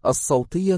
الصوتية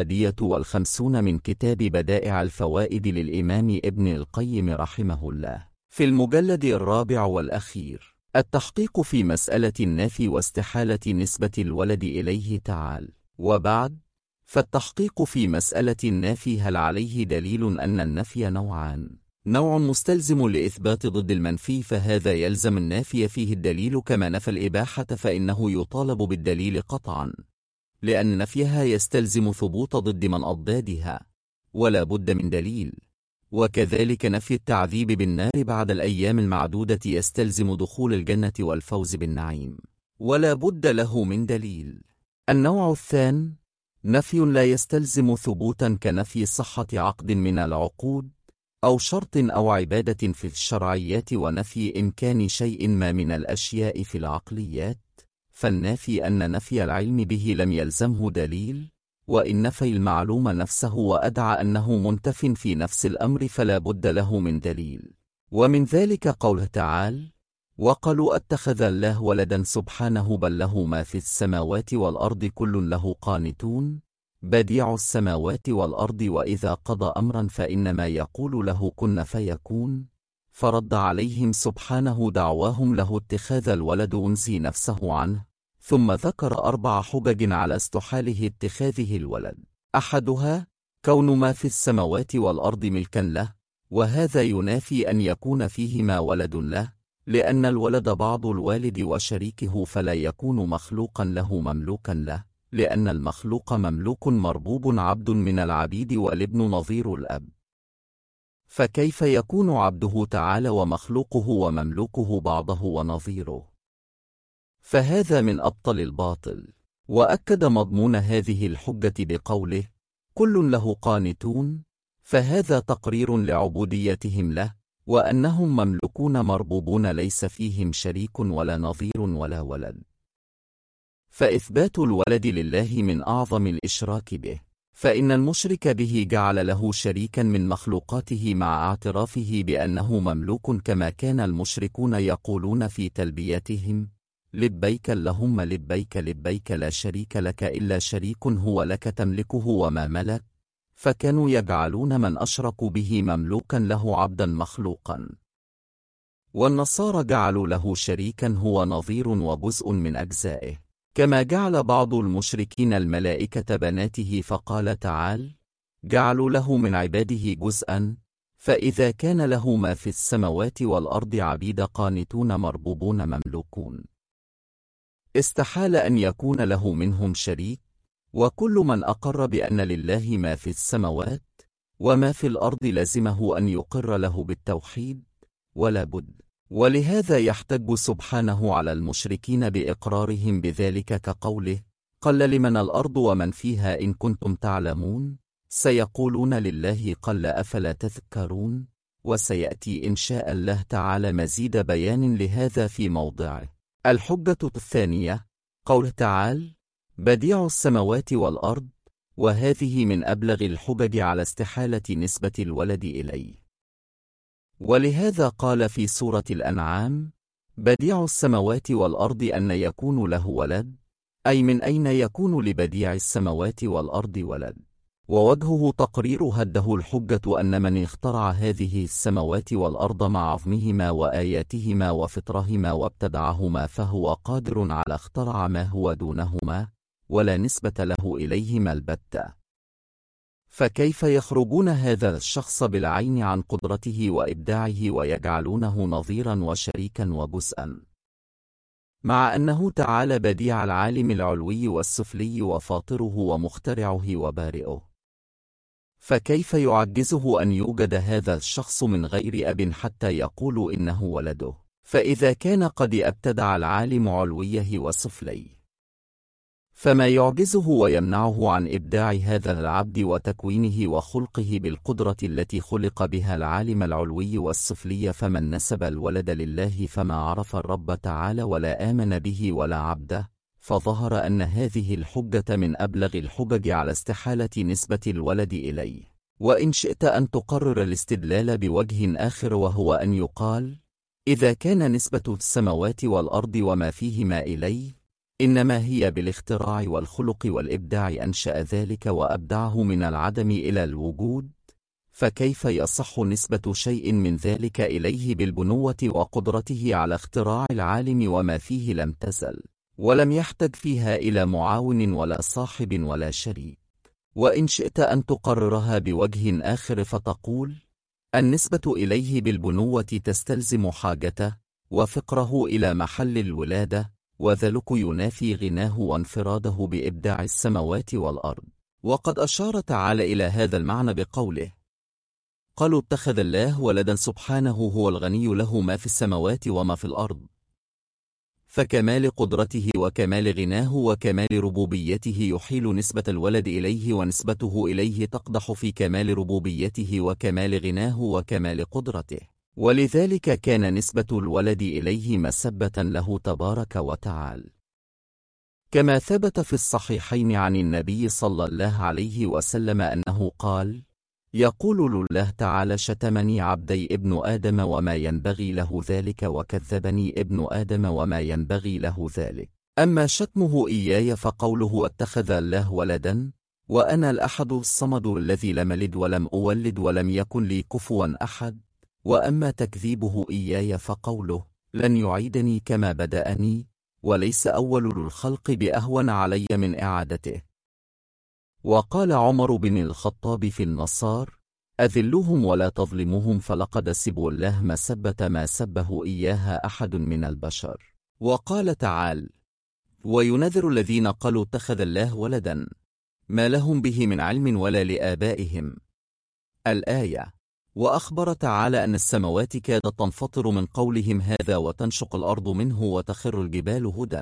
51 من كتاب بدائع الفوائد للإمام ابن القيم رحمه الله، في المجلد الرابع والأخير. التحقيق في مسألة النفي واستحالة نسبة الولد إليه تعالى. وبعد، فالتحقيق في مسألة النافي هل عليه دليل أن النفي نوعان: نوع مستلزم لإثبات ضد المنفي فهذا يلزم النافي فيه الدليل كما نفى الإباحة فإنه يطالب بالدليل قطعا، لأن نفيها يستلزم ثبوت ضد من أضدادها ولا بد من دليل. وكذلك نفي التعذيب بالنار بعد الأيام المعدودة يستلزم دخول الجنة والفوز بالنعيم ولا بد له من دليل. النوع الثاني نفي لا يستلزم ثبوتا كنفي صحة عقد من العقود أو شرط أو عبادة في الشرعيات ونفي إمكان شيء ما من الأشياء في العقليات، فالنافي أن نفي العلم به لم يلزمه دليل، وإن نفي المعلوم نفسه وأدعى أنه منتف في نفس الأمر فلا بد له من دليل. ومن ذلك قوله تعالى: وقالوا اتخذ الله ولدا سبحانه بل له ما في السماوات والأرض كل له قانتون بديع السماوات والأرض وإذا قضى أمرا فإنما يقول له كن فيكون. فرد عليهم سبحانه دعواهم له اتخاذ الولد أنزي نفسه عنه، ثم ذكر 4 حجج على استحاله اتخاذه الولد. أحدها كون ما في السماوات والأرض ملكا له، وهذا ينافي أن يكون فيهما ولد له، لأن الولد بعض الوالد وشريكه فلا يكون مخلوقا له مملوكا له، لأن المخلوق مملوك مربوب عبد من العبيد والابن نظير الأب، فكيف يكون عبده تعالى ومخلوقه ومملوكه بعضه ونظيره؟ فهذا من أبطل الباطل. وأكد مضمون هذه الحجة بقوله كل له قانتون، فهذا تقرير لعبوديتهم له وأنهم مملوكون مربوبون ليس فيهم شريك ولا نظير ولا ولد، فإثبات الولد لله من أعظم الإشراك به، فإن المشرك به جعل له شريكا من مخلوقاته مع اعترافه بأنه مملوك، كما كان المشركون يقولون في تلبيتهم لبيك اللهم لبيك لبيك لا شريك لك إلا شريك هو لك تملكه وما ملك، فكانوا يجعلون من أشركوا به مملوكا له عبدا مخلوقا. والنصارى جعلوا له شريكا هو نظير وجزء من أجزائه، كما جعل بعض المشركين الملائكة بناته، فقال تعالى جعلوا له من عباده جزءا، فإذا كان له ما في السماوات والأرض عبيد قانتون مربوبون مملوكون استحال أن يكون له منهم شريك. وكل من أقر بأن لله ما في السماوات وما في الأرض لزمه أن يقر له بالتوحيد ولا بد. ولهذا يحتج سبحانه على المشركين بإقرارهم بذلك كقوله قل لمن الأرض ومن فيها إن كنتم تعلمون، سيقولون لله قل أفلا تذكرون. وسيأتي إن شاء الله تعالى مزيد بيان لهذا في موضعه. الحجة الثانية قوله تعالى بديع السماوات والأرض، وهذه من أبلغ الحجج على استحالة نسبة الولد إليه. ولهذا قال في سورة الأنعام بديع السماوات والأرض أن يكون له ولد، أي من أين يكون لبديع السماوات والأرض ولد؟ ووجهه تقرير هده الحجة أن من اخترع هذه السماوات والأرض مع عظمهما وآياتهما وفطرهما وابتدعهما فهو قادر على اخترع ما هو دونهما ولا نسبة له إليهما البتة، فكيف يخرجون هذا الشخص بالعين عن قدرته وإبداعه ويجعلونه نظيرا وشريكا وجزءا، مع أنه تعالى بديع العالم العلوي والسفلي وفاطره ومخترعه وبارئه؟ فكيف يعجزه أن يوجد هذا الشخص من غير أب حتى يقول إنه ولده؟ فإذا كان قد ابتدع العالم علويه وسفليه، فما يعجزه ويمنعه عن إبداع هذا العبد وتكوينه وخلقه بالقدرة التي خلق بها العالم العلوي والسفلي؟ فمن نسب الولد لله فما عرف الرب تعالى ولا آمن به ولا عبده، فظهر أن هذه الحجة من أبلغ الحجج على استحالة نسبة الولد إليه. وإن شئت أن تقرر الاستدلال بوجه آخر، وهو أن يقال إذا كان نسبة السماوات والأرض وما فيهما إليه إنما هي بالاختراع والخلق والإبداع أنشأ ذلك وأبدعه من العدم إلى الوجود، فكيف يصح نسبة شيء من ذلك إليه بالبنوة وقدرته على اختراع العالم وما فيه لم تزل، ولم يحتج فيها إلى معاون ولا صاحب ولا شريك. وإن شئت أن تقررها بوجه آخر فتقول: النسبة إليه بالبنوة تستلزم حاجته وفقره إلى محل الولادة، وذلك ينافي غناه وانفراده بإبداع السماوات والأرض. وقد أشار تعالى إلى هذا المعنى بقوله: قالوا اتخذ الله ولدا سبحانه هو الغني له ما في السماوات وما في الأرض. فكمال قدرته وكمال غناه وكمال ربوبيته يحيل نسبة الولد إليه، ونسبته إليه تقدح في كمال ربوبيته وكمال غناه وكمال قدرته، ولذلك كان نسبة الولد إليه مسبة له تبارك وتعالى، كما ثبت في الصحيحين عن النبي صلى الله عليه وسلم أنه قال: يقول الله تعالى: شتمني عبدي ابن آدم وما ينبغي له ذلك، وكذبني ابن آدم وما ينبغي له ذلك. أما شتمه إياي فقوله: اتخذ الله ولدا وأنا الأحد الصمد الذي لم ألد ولم أولد ولم يكن لي كفوا أحد. وأما تكذيبه إياي فقوله: لن يعيدني كما بدأني، وليس أول الخلق بأهون علي من إعادته. وقال عمر بن الخطاب في النصار: أذلوهم ولا تظلموهم، فلقد سبوا الله مسبة ما سبه إياها أحد من البشر. وقال تعالى: وينذر الذين قالوا اتخذ الله ولدا ما لهم به من علم ولا لآبائهم. الآية. وأخبر تعالى أن السماوات كادت تنفطر من قولهم هذا، وتنشق الأرض منه، وتخر الجبال هدى.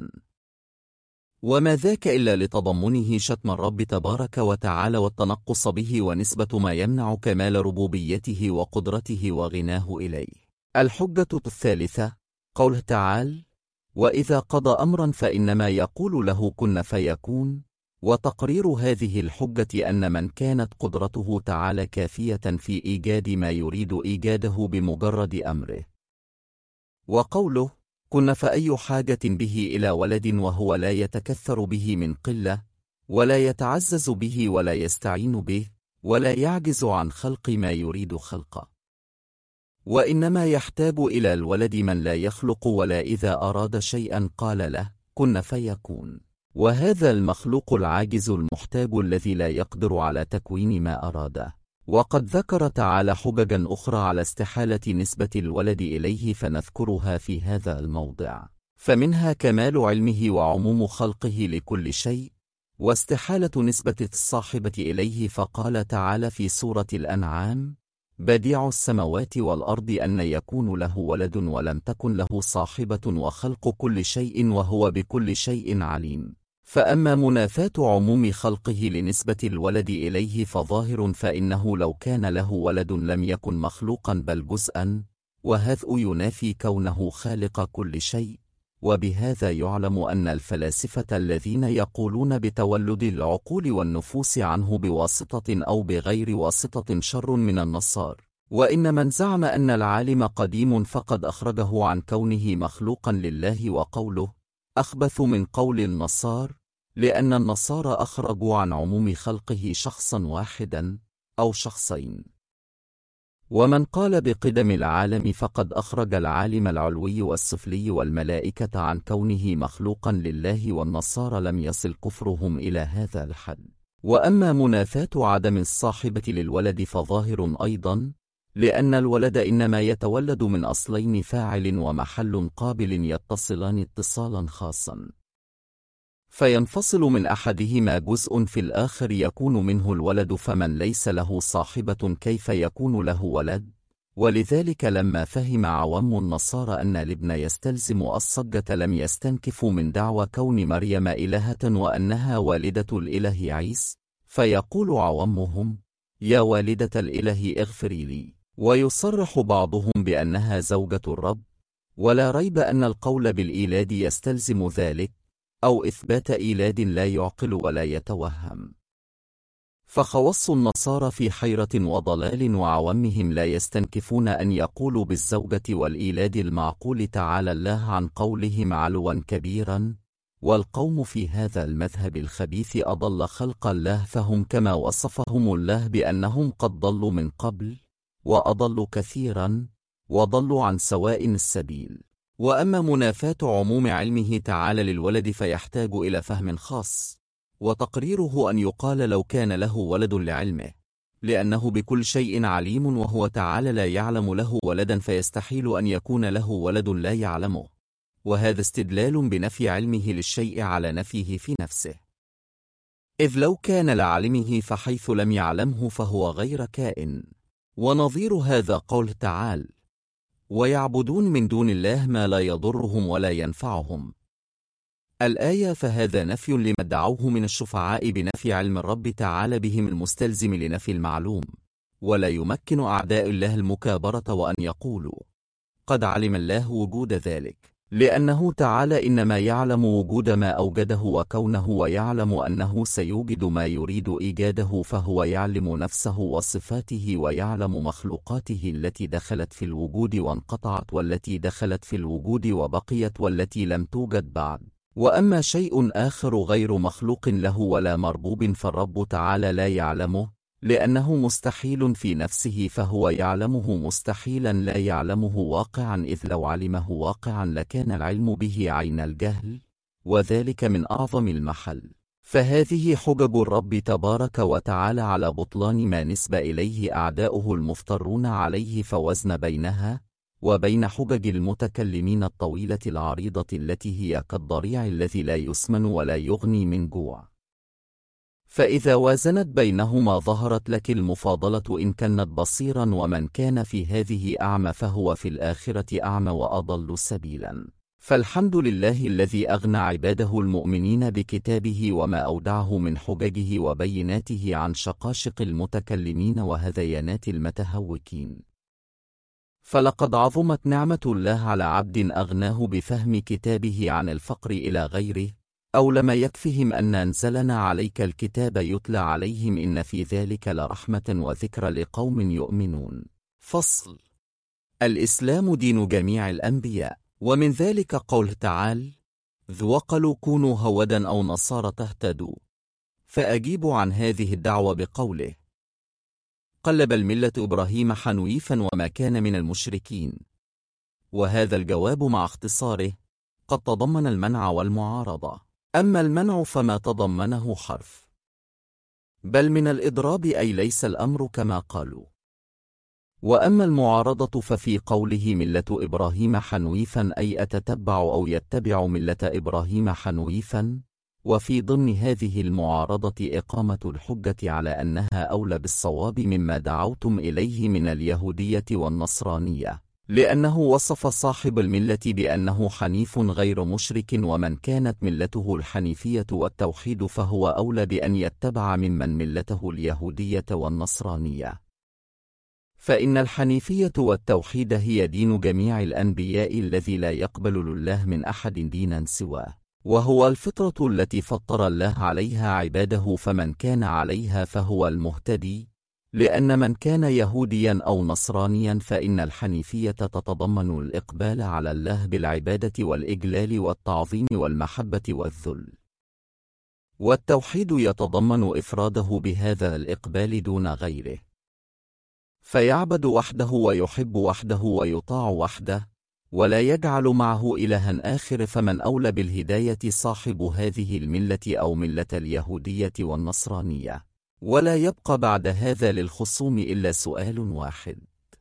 وما ذاك إلا لتضمنه شتم الرب تبارك وتعالى والتنقص به، ونسبة ما يمنع كمال ربوبيته وقدرته وغناه إليه. الحجة الثالثة قوله تعالى: وإذا قضى أمرا فإنما يقول له كن فيكون. وتقرير هذه الحجة أن من كانت قدرته تعالى كافية في إيجاد ما يريد إيجاده بمجرد أمره. وقوله كن فأي حاجة به إلى ولد وهو لا يتكثر به من قلة، ولا يتعزز به ولا يستعين به، ولا يعجز عن خلق ما يريد خلقه، وإنما يحتاج إلى الولد من لا يخلق ولا إذا أراد شيئا قال له كن فيكون. وهذا المخلوق العاجز المحتاج الذي لا يقدر على تكوين ما أراده. وقد ذكر تعالى حججا أخرى على استحالة نسبة الولد إليه، فنذكرها في هذا الموضع. فمنها كمال علمه وعموم خلقه لكل شيء، واستحالة نسبة الصاحبة إليه، فقال تعالى في سورة الأنعام: بديع السماوات والأرض أن يكون له ولد ولم تكن له صاحبة وخلق كل شيء وهو بكل شيء عليم. فأما منافاة عموم خلقه لنسبة الولد إليه فظاهر، فإنه لو كان له ولد لم يكن مخلوقا بل جزءا، وهذا ينافي كونه خالق كل شيء. وبهذا يعلم أن الفلاسفة الذين يقولون بتولد العقول والنفوس عنه بواسطة أو بغير واسطة شر من النصارى. وإن من زعم أن العالم قديم فقد أخرجه عن كونه مخلوقا لله، وقوله أخبث من قول النصارى، لأن النصارى أخرجوا عن عموم خلقه شخصا واحدا أو شخصين. ومن قال بقدم العالم فقد أخرج العالم العلوي والسفلي والملائكة عن كونه مخلوقا لله، والنصارى لم يصل كفرهم إلى هذا الحد. وأما منافاة عدم الصاحبة للولد فظاهر أيضا، لأن الولد إنما يتولد من أصلين فاعل ومحل قابل يتصلان اتصالا خاصا، فينفصل من أحدهما جزء في الآخر يكون منه الولد، فمن ليس له صاحبة كيف يكون له ولد؟ ولذلك لما فهم عوام النصارى أن الابن يستلزم الصجة لم يستنكفوا من دعوى كون مريم إلهة وأنها والدة الإله عيسى، فيقول عوامهم يا والدة الإله اغفري لي، ويصرح بعضهم بأنها زوجة الرب. ولا ريب أن القول بالإيلاد يستلزم ذلك، أو إثبات إيلاد لا يعقل ولا يتوهم. فخواص النصارى في حيرة وضلال، وعوامهم لا يستنكفون أن يقولوا بالزوجة والإيلاد المعقول تعالى الله عن قولهم علوا كبيرا. والقوم في هذا المذهب الخبيث أضل خلق الله، فهم كما وصفهم الله بأنهم قد ضلوا من قبل وأضلوا كثيرا وضلوا عن سواء السبيل. وأما منافاة عموم علمه تعالى للولد فيحتاج إلى فهم خاص، وتقريره أن يقال لو كان له ولد لعلمه، لأنه بكل شيء عليم وهو تعالى لا يعلم له ولدا، فيستحيل أن يكون له ولد لا يعلمه، وهذا استدلال بنفي علمه للشيء على نفيه في نفسه، إذ لو كان لعلمه فحيث لم يعلمه فهو غير كائن. ونظير هذا قول تعالى: ويعبدون من دون الله ما لا يضرهم ولا ينفعهم، الآية. فهذا نفي لما ادعوه من الشفعاء بنفي علم الرب تعالى بهم المستلزم لنفي المعلوم، ولا يمكن أعداء الله المكابرة وأن يقولوا قد علم الله وجود ذلك، لأنه تعالى إنما يعلم وجود ما أوجده وكونه، ويعلم أنه سيوجد ما يريد إيجاده، فهو يعلم نفسه وصفاته، ويعلم مخلوقاته التي دخلت في الوجود وانقطعت، والتي دخلت في الوجود وبقيت، والتي لم توجد بعد. وأما شيء آخر غير مخلوق له ولا مربوب فالرب تعالى لا يعلمه، لأنه مستحيل في نفسه، فهو يعلمه مستحيلا لا يعلمه واقعا، إذ لو علمه واقعا لكان العلم به عين الجهل، وذلك من أعظم المحل. فهذه حجج الرب تبارك وتعالى على بطلان ما نسب إليه أعداؤه المفترون عليه، فوزن بينها وبين حجج المتكلمين الطويلة العريضة التي هي كالضريع الذي لا يسمن ولا يغني من جوع. فإذا وازنت بينهما ظهرت لك المفاضلة إن كانت بصيرا، ومن كان في هذه أعمى فهو في الآخرة أعمى وأضل سبيلا. فالحمد لله الذي أغنى عباده المؤمنين بكتابه وما أودعه من حججه وبيناته عن شقاشق المتكلمين وهذيانات المتهوكين. فلقد عظمت نعمة الله على عبد أغناه بفهم كتابه عن الفقر إلى غيره، أو لما يكفهم أن أنزلنا عليك الكتاب يتلى عليهم إن في ذلك لرحمة وذكر لقوم يؤمنون. فصل: الإسلام دين جميع الأنبياء، ومن ذلك قول تعالى: ذ وقالوا كونوا هودا أو نصارى تهتدوا. فأجيب عن هذه الدعوة بقوله: قلب الملة إبراهيم حنيفا وما كان من المشركين. وهذا الجواب مع اختصاره قد تضمن المنع والمعارضة. أما المنع فما تضمنه حرف بل من الإضراب، أي ليس الأمر كما قالوا. وأما المعارضة ففي قوله ملة إبراهيم حنيفا أي أتتبع أو يتبع ملة إبراهيم حنيفا، وفي ضمن هذه المعارضة إقامة الحجة على أنها أولى بالصواب مما دعوتم إليه من اليهودية والنصرانية، لأنه وصف صاحب الملة بأنه حنيف غير مشرك، ومن كانت ملته الحنيفية والتوحيد فهو أولى بأن يتبع ممن ملته اليهودية والنصرانية. فإن الحنيفية والتوحيد هي دين جميع الأنبياء الذي لا يقبل لله من أحد دينا سواه، وهو الفطرة التي فطر الله عليها عباده، فمن كان عليها فهو المهتدي، لأن من كان يهوديا أو نصرانيا فإن الحنيفية تتضمن الإقبال على الله بالعبادة والإجلال والتعظيم والمحبة والذل، والتوحيد يتضمن إفراده بهذا الإقبال دون غيره، فيعبد وحده ويحب وحده ويطاع وحده، ولا يجعل معه إلها آخر. فمن أولى بالهداية صاحب هذه الملة أو ملة اليهودية والنصرانية. ولا يبقى بعد هذا للخصوم إلا سؤال واحد،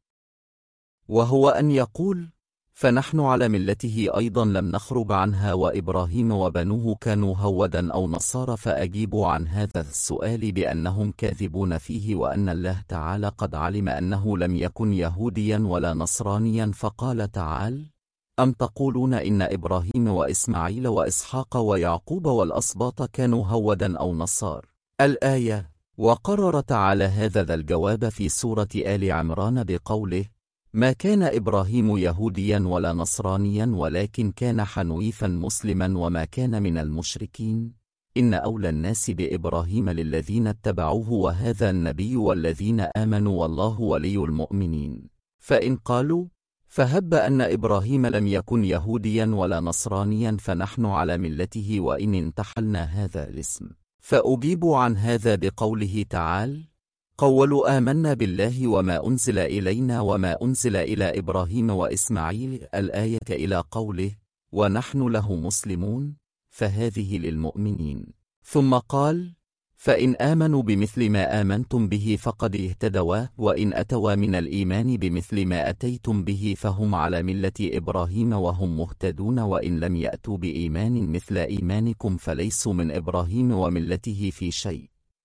وهو أن يقول: فنحن على ملته أيضا لم نخرج عنها، وإبراهيم وبنوه كانوا هودا أو نصارى؟ فأجيب عن هذا السؤال بأنهم كاذبون فيه، وأن الله تعالى قد علم أنه لم يكن يهوديا ولا نصرانيا، فقال تعالى: أم تقولون إن إبراهيم وإسماعيل وإسحاق ويعقوب والأسباط كانوا هودا أو نصارى؟ الآية. وقرر تعالى هذا الجواب في سورة آل عمران بقوله: ما كان إبراهيم يهوديا ولا نصرانيا ولكن كان حنيفا مسلما وما كان من المشركين، إن أولى الناس بإبراهيم للذين اتبعوه وهذا النبي والذين آمنوا والله ولي المؤمنين. فإن قالوا فهب أن إبراهيم لم يكن يهوديا ولا نصرانيا فنحن على ملته وإن انتحلنا هذا الاسم. فأجيب عن هذا بقوله تعالى: قولوا آمنا بالله وما أنزل إلينا وما أنزل إلى إبراهيم وإسماعيل الآية إلى قوله: ونحن له مسلمون، فهذه للمؤمنين. ثم قال: فإن آمنوا بمثل ما آمنتم به فقد اهتدوا، وإن أتوا من الإيمان بمثل ما أتيتم به فهم على ملة إبراهيم وهم مهتدون، وإن لم يأتوا بإيمان مثل إيمانكم فليسوا من إبراهيم وملته في شيء،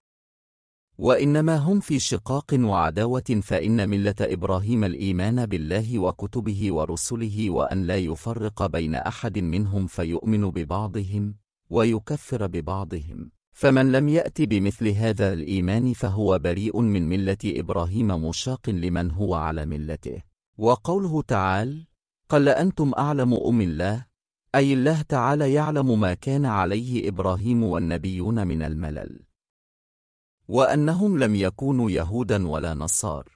وإنما هم في شقاق وعداوة، فإن ملة إبراهيم الإيمان بالله وكتبه ورسله وأن لا يفرق بين أحد منهم فيؤمن ببعضهم ويكفر ببعضهم، فمن لم يأت بمثل هذا الإيمان فهو بريء من ملة إبراهيم مشاق لمن هو على ملته. وقوله تعالى: قل أنتم أعلم أم الله، أي الله تعالى يعلم ما كان عليه إبراهيم والنبيون من الملل، وأنهم لم يكونوا يهودا ولا نصار،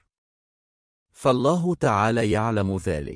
فالله تعالى يعلم ذلك.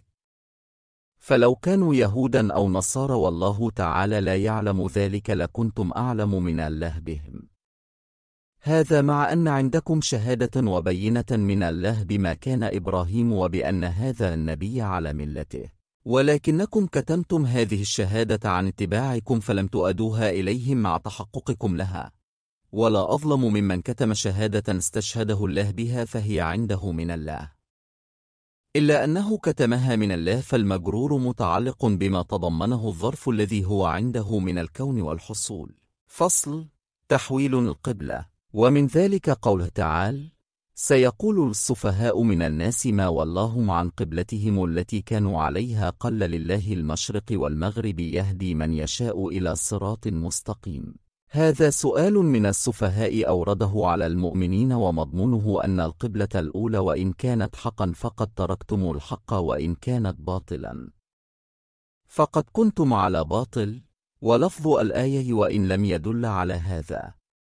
فلو كانوا يهودا أو نصارى والله تعالى لا يعلم ذلك لكنتم أعلم من الله بهم. هذا مع أن عندكم شهادة وبينة من الله بما كان إبراهيم وبأن هذا النبي على ملته، ولكنكم كتمتم هذه الشهادة عن اتباعكم فلم تؤدوها إليهم مع تحققكم لها. ولا أظلم ممن كتم شهادة استشهده الله بها فهي عنده من الله، إلا أنه كتمها من الله، فالمجرور متعلق بما تضمنه الظرف الذي هو عنده من الكون والحصول. فصل: تحويل القبلة. ومن ذلك قوله تعالى: سيقول السفهاء من الناس ما ولاهم عن قبلتهم التي كانوا عليها قل لله المشرق والمغرب يهدي من يشاء إلى صراط مستقيم. هذا سؤال من السفهاء أورده على المؤمنين، ومضمونه أن القبلة الأولى وإن كانت حقا فقد تركتم الحق، وإن كانت باطلا فقد كنتم على باطل، ولفظ الآية وإن لم يدل على هذا.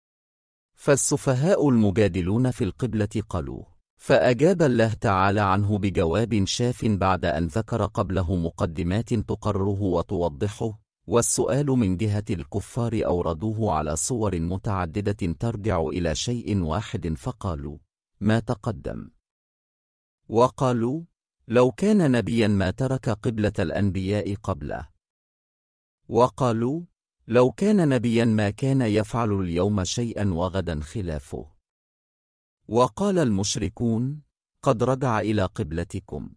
فالسفهاء المجادلون في القبلة قالوا، فأجاب الله تعالى عنه بجواب شاف بعد أن ذكر قبله مقدمات تقرره وتوضحه. والسؤال من جهة الكفار أوردوه على صور متعددة ترجع إلى شيء واحد، فقالوا: ما تقدم. وقالوا: لو كان نبيا ما ترك قبلة الأنبياء قبله. وقالوا: لو كان نبيا ما كان يفعل اليوم شيئا وغدا خلافه. وقال المشركون: قد رجع إلى قبلتكم،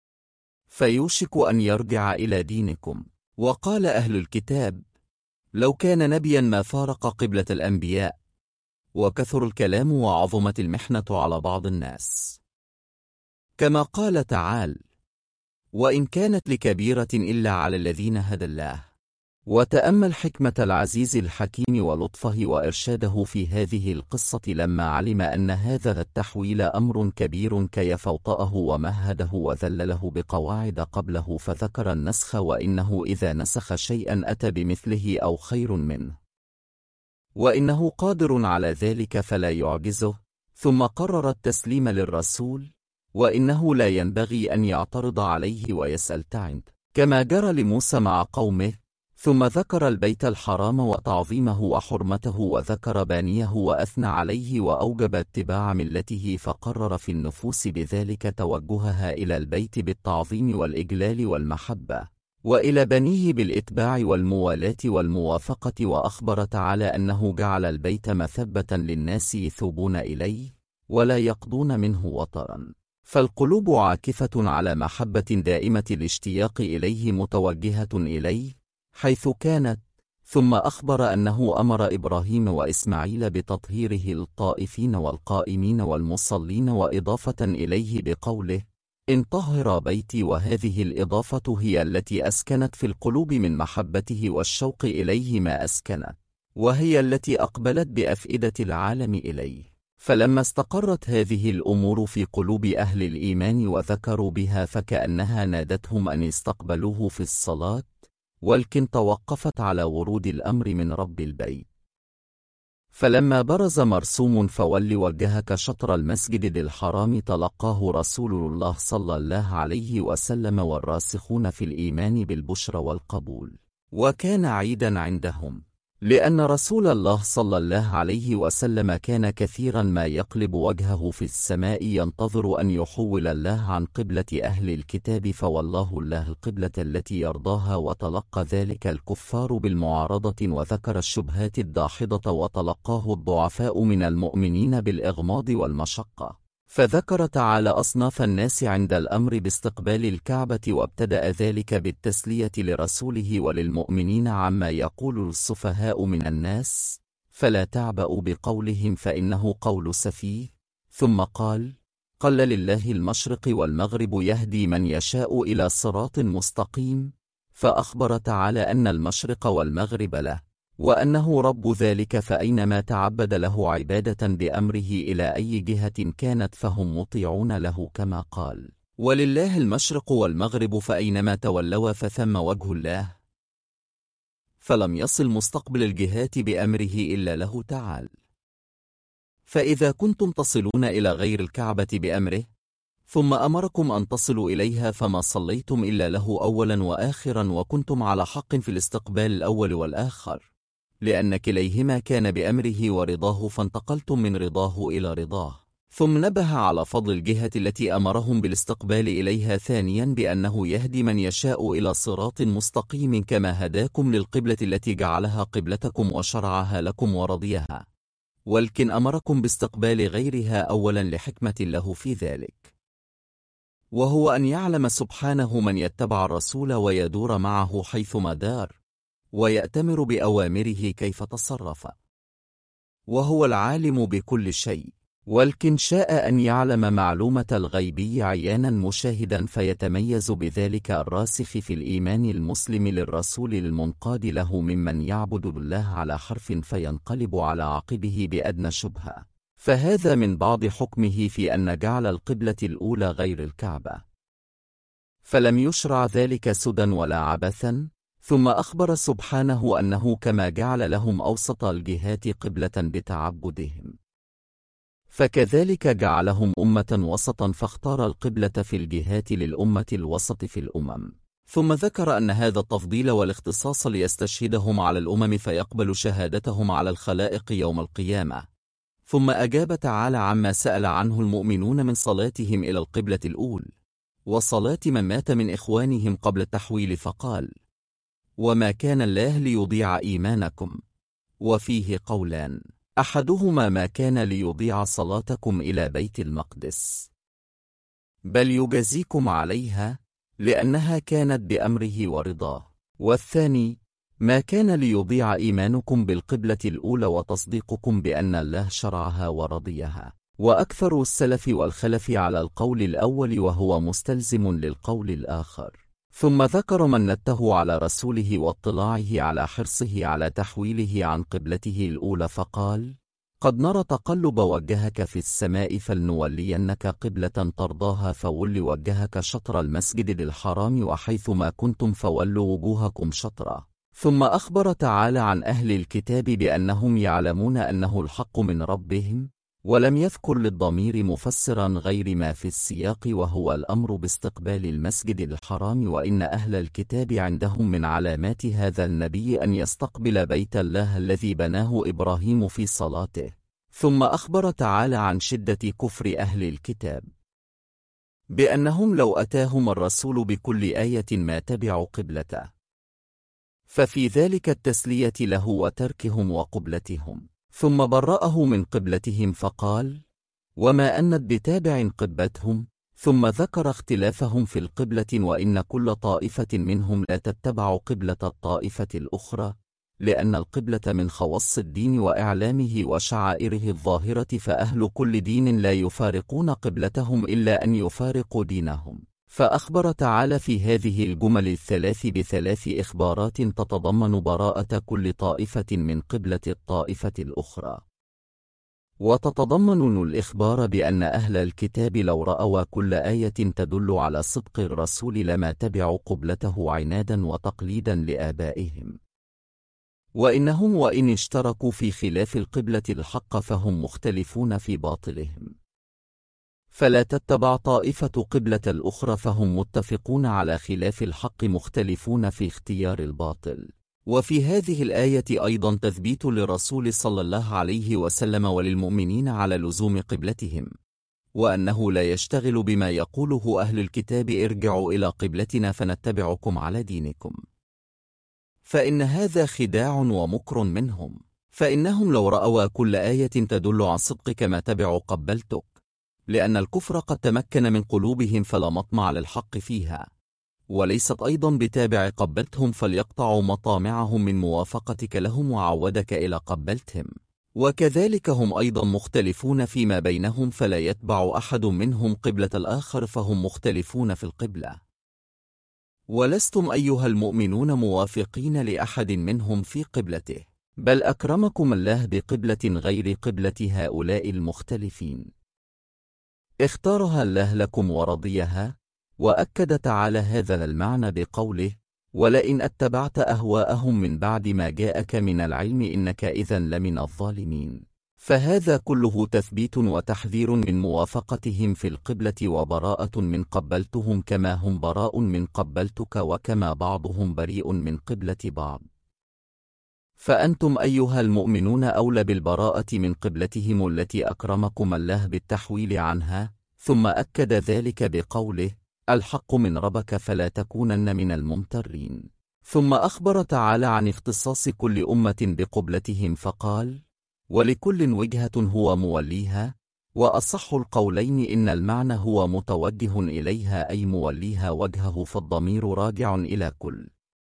فيوشك أن يرجع إلى دينكم. وقال أهل الكتاب: لو كان نبيا ما فارق قبلة الأنبياء. وكثر الكلام وعظمت المحنة على بعض الناس، كما قال تعالى: وإن كانت لكبيرة إلا على الذين هدى الله. وتأمل حكمة العزيز الحكيم ولطفه وإرشاده في هذه القصة لما علم أن هذا التحويل أمر كبير كيف وطأه ومهده وذلله بقواعد قبله، فذكر النسخ، وإنه إذا نسخ شيئا أتى بمثله أو خير منه، وإنه قادر على ذلك فلا يعجزه. ثم قرر التسليم للرسول، وإنه لا ينبغي أن يعترض عليه ويسأل تعند، كما جرى لموسى مع قومه. ثم ذكر البيت الحرام وتعظيمه وحرمته، وذكر بانيه وأثنى عليه، وأوجب اتباع ملته، فقرر في النفوس بذلك توجهها إلى البيت بالتعظيم والإجلال والمحبة، وإلى بنيه بالإتباع والموالاة والموافقة. وأخبر تعالى أنه جعل البيت مثبة للناس يثوبون إليه ولا يقضون منه وطرا، فالقلوب عاكفة على محبة دائمة الاشتياق إليه متوجهة إليه حيث كانت. ثم أخبر أنه أمر إبراهيم وإسماعيل بتطهيره الطائفين والقائمين والمصلين، وإضافة إليه بقوله: إن طهر بيتي. وهذه الإضافة هي التي أسكنت في القلوب من محبته والشوق إليه ما أسكنت، وهي التي أقبلت بأفئدة العالم إليه. فلما استقرت هذه الأمور في قلوب أهل الإيمان وذكروا بها فكأنها نادتهم أن استقبلوه في الصلاة، ولكن توقفت على ورود الأمر من رب البيت. فلما برز مرسوم فول وجهك شطر المسجد الحرام تلقاه رسول الله صلى الله عليه وسلم والراسخون في الإيمان بالبشرى والقبول، وكان عيدا عندهم، لأن رسول الله صلى الله عليه وسلم كان كثيرا ما يقلب وجهه في السماء ينتظر أن يحول الله عن قبلة أهل الكتاب، فوالله الله القبلة التي يرضاها، وتلقى ذلك الكفار بالمعارضة وذكر الشبهات الداحضة، وتلقاه الضعفاء من المؤمنين بالإغماض والمشقة. فذكر تعالى أصناف الناس عند الأمر باستقبال الكعبة، وابتدأ ذلك بالتسلية لرسوله وللمؤمنين عما يقول السفهاء من الناس، فلا تعبأوا بقولهم فإنه قول سفيه. ثم قال: قل لله المشرق والمغرب يهدي من يشاء إلى صراط مستقيم، فأخبر تعالى أن المشرق والمغرب له، وأنه رب ذلك، فأينما تعبد له عبادة بأمره إلى أي جهة كانت فهم مطيعون له، كما قال: ولله المشرق والمغرب فأينما تولوا فثم وجه الله. فلم يصل مستقبل الجهات بأمره إلا له تعالى. فإذا كنتم تصلون إلى غير الكعبة بأمره، ثم أمركم أن تصلوا إليها، فما صليتم إلا له أولا وآخرا، وكنتم على حق في الاستقبال الأول والآخر، لأن كليهما كان بأمره ورضاه، فانتقلتم من رضاه إلى رضاه. ثم نبه على فضل الجهة التي أمرهم بالاستقبال إليها ثانيا بأنه يهدي من يشاء إلى صراط مستقيم، كما هداكم للقبلة التي جعلها قبلتكم وشرعها لكم ورضيها، ولكن أمركم باستقبال غيرها أولا لحكمة له في ذلك، وهو أن يعلم سبحانه من يتبع الرسول ويدور معه حيثما دار، ويأتمر بأوامره كيف تصرف، وهو العالم بكل شيء، ولكن شاء أن يعلم معلومة الغيبي عيانا مشاهدا، فيتميز بذلك الراسخ في الإيمان المسلم للرسول المنقاد له ممن يعبد الله على حرف فينقلب على عقبه بأدنى شبهة. فهذا من بعض حكمه في أن جعل القبلة الأولى غير الكعبة، فلم يشرع ذلك سدى ولا عبثا. ثم أخبر سبحانه أنه كما جعل لهم أوسط الجهات قبلة بتعبدهم، فكذلك جعلهم أمة وسطا، فاختار القبلة في الجهات للأمة الوسط في الأمم. ثم ذكر أن هذا التفضيل والاختصاص ليستشهدهم على الأمم، فيقبل شهادتهم على الخلائق يوم القيامة. ثم أجاب تعالى عما سأل عنه المؤمنون من صلاتهم إلى القبلة الأولى، وصلاة من مات من إخوانهم قبل التحويل، فقال: وما كان الله ليضيع إيمانكم. وفيه قولان: أحدهما ما كان ليضيع صلاتكم إلى بيت المقدس، بل يجازيكم عليها لأنها كانت بأمره ورضاه. والثاني ما كان ليضيع إيمانكم بالقبلة الأولى وتصديقكم بأن الله شرعها ورضيها. وأكثر السلف والخلف على القول الأول، وهو مستلزم للقول الآخر. ثم ذكر منته على رسوله واطلاعه على حرصه على تحويله عن قبلته الأولى، فقال: قد نرى تقلب وجهك في السماء، فلنولينك قبلة ترضاها، فول وجهك شطر المسجد الحرام، وحيثما كنتم فولوا وجوهكم شطرا. ثم أخبر تعالى عن أهل الكتاب بأنهم يعلمون أنه الحق من ربهم، ولم يذكر للضمير مفسرا غير ما في السياق، وهو الأمر باستقبال المسجد الحرام. وإن أهل الكتاب عندهم من علامات هذا النبي أن يستقبل بيت الله الذي بناه إبراهيم في صلاته. ثم أخبر تعالى عن شدة كفر أهل الكتاب، بأنهم لو أتاهم الرسول بكل آية ما تبعوا قبلته، ففي ذلك التسلية له وتركهم وقبلتهم. ثم برأه من قبلتهم فقال: وما أنت بتابع قبلتهم. ثم ذكر اختلافهم في القبلة، وإن كل طائفة منهم لا تتبع قبلة الطائفة الأخرى، لأن القبلة من خواص الدين وإعلامه وشعائره الظاهرة، فأهل كل دين لا يفارقون قبلتهم إلا أن يفارقوا دينهم. فأخبر تعالى في هذه الجمل الثلاث بثلاث إخبارات تتضمن براءة كل طائفة من قبلة الطائفة الأخرى، وتتضمن الإخبار بأن أهل الكتاب لو رأوا كل آية تدل على صدق الرسول لما تبعوا قبلته عنادا وتقليدا لآبائهم. وإنهم وإن اشتركوا في خلاف القبلة الحق فهم مختلفون في باطلهم، فلا تتبع طائفة قبلة الأخرى فهم متفقون على خلاف الحق مختلفون في اختيار الباطل. وفي هذه الآية أيضا تثبيت للرسول صلى الله عليه وسلم وللمؤمنين على لزوم قبلتهم، وأنه لا يشتغل بما يقوله أهل الكتاب ارجعوا إلى قبلتنا فنتبعكم على دينكم، فإن هذا خداع ومكر منهم، فإنهم لو رأوا كل آية تدل على صدقك ما تبعوا قبلتك، لأن الكفر قد تمكن من قلوبهم فلا مطمع للحق فيها، وليست أيضا بتابع قبلتهم فليقطعوا مطامعهم من موافقتك لهم وعودك إلى قبلتهم. وكذلك هم أيضا مختلفون فيما بينهم فلا يتبع أحد منهم قبلة الآخر فهم مختلفون في القبلة، ولستم أيها المؤمنون موافقين لأحد منهم في قبلته، بل أكرمكم الله بقبلة غير قبلة هؤلاء المختلفين اختارها الله لكم ورضيها. وأكد تعالى هذا المعنى بقوله: ولئن اتبعت أهواءهم من بعد ما جاءك من العلم إنك إذن لمن الظالمين. فهذا كله تثبيت وتحذير من موافقتهم في القبلة وبراءة من قبلتهم كما هم براء من قبلتك وكما بعضهم بريء من قبلة بعض، فأنتم أيها المؤمنون أولى بالبراءة من قبلتهم التي أكرمكم الله بالتحويل عنها. ثم أكد ذلك بقوله: الحق من ربك فلا تكونن من الممترين. ثم أخبر تعالى عن اختصاص كل أمة بقبلتهم فقال: ولكل وجهة هو موليها. وأصح القولين إن المعنى هو متوجه إليها أي موليها وجهه، فالضمير راجع إلى كل.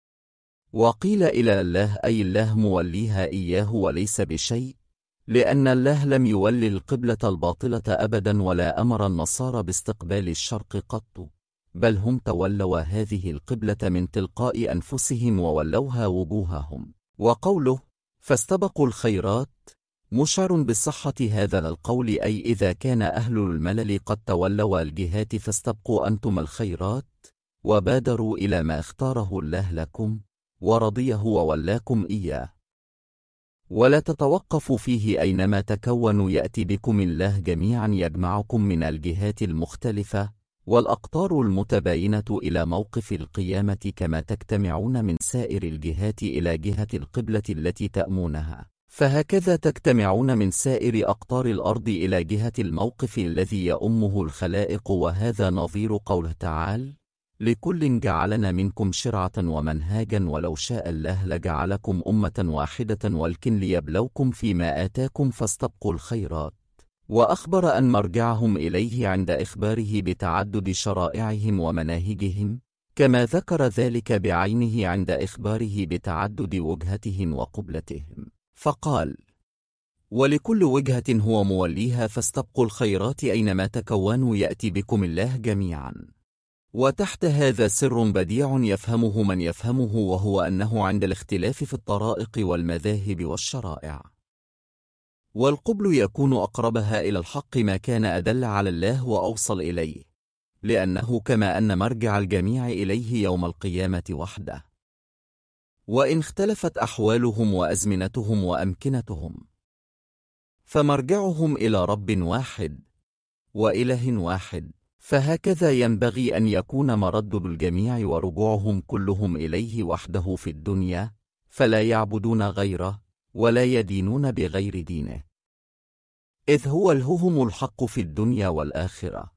وقيل إلى الله أي الله موليها إياه وليس بشيء، لأن الله لم يولي القبلة الباطلة أبدا ولا أمر النصارى باستقبال الشرق قط، بل هم تولوا هذه القبلة من تلقاء أنفسهم وولوها وجوههم. وقوله فاستبقوا الخيرات مشعر بصحة هذا القول، أي إذا كان أهل الملل قد تولوا الجهات فاستبقوا أنتم الخيرات وبادروا إلى ما اختاره الله لكم ورضيه وولاكم إياه، ولا تتوقفوا فيه، أينما تكونوا يأتي بكم الله جميعا يجمعكم من الجهات المختلفة والأقطار المتباينة إلى موقف القيامة، كما تجتمعون من سائر الجهات إلى جهة القبلة التي تأمونها، فهكذا تجتمعون من سائر أقطار الأرض إلى جهة الموقف الذي يؤمه الخلائق. وهذا نظير قوله تعالى: لكل جعلنا منكم شرعة ومنهاجا ولو شاء الله لجعلكم أمة واحدة ولكن ليبلوكم فيما آتاكم فاستبقوا الخيرات. وأخبر أن مرجعهم إليه عند إخباره بتعدد شرائعهم ومناهجهم، كما ذكر ذلك بعينه عند إخباره بتعدد وجهتهم وقبلتهم، فقال: ولكل وجهة هو موليها فاستبقوا الخيرات أينما تكونوا يأتي بكم الله جميعا. وتحت هذا سر بديع يفهمه من يفهمه، وهو أنه عند الاختلاف في الطرائق والمذاهب والشرائع والقبل يكون أقربها إلى الحق ما كان أدل على الله وأوصل إليه، لأنه كما أن مرجع الجميع إليه يوم القيامة وحده، وإن اختلفت أحوالهم وأزمنتهم وأمكنتهم فمرجعهم إلى رب واحد وإله واحد، فهكذا ينبغي أن يكون مردد الجميع ورجوعهم كلهم إليه وحده في الدنيا، فلا يعبدون غيره ولا يدينون بغير دينه، إذ هو لهم الحق في الدنيا والآخرة.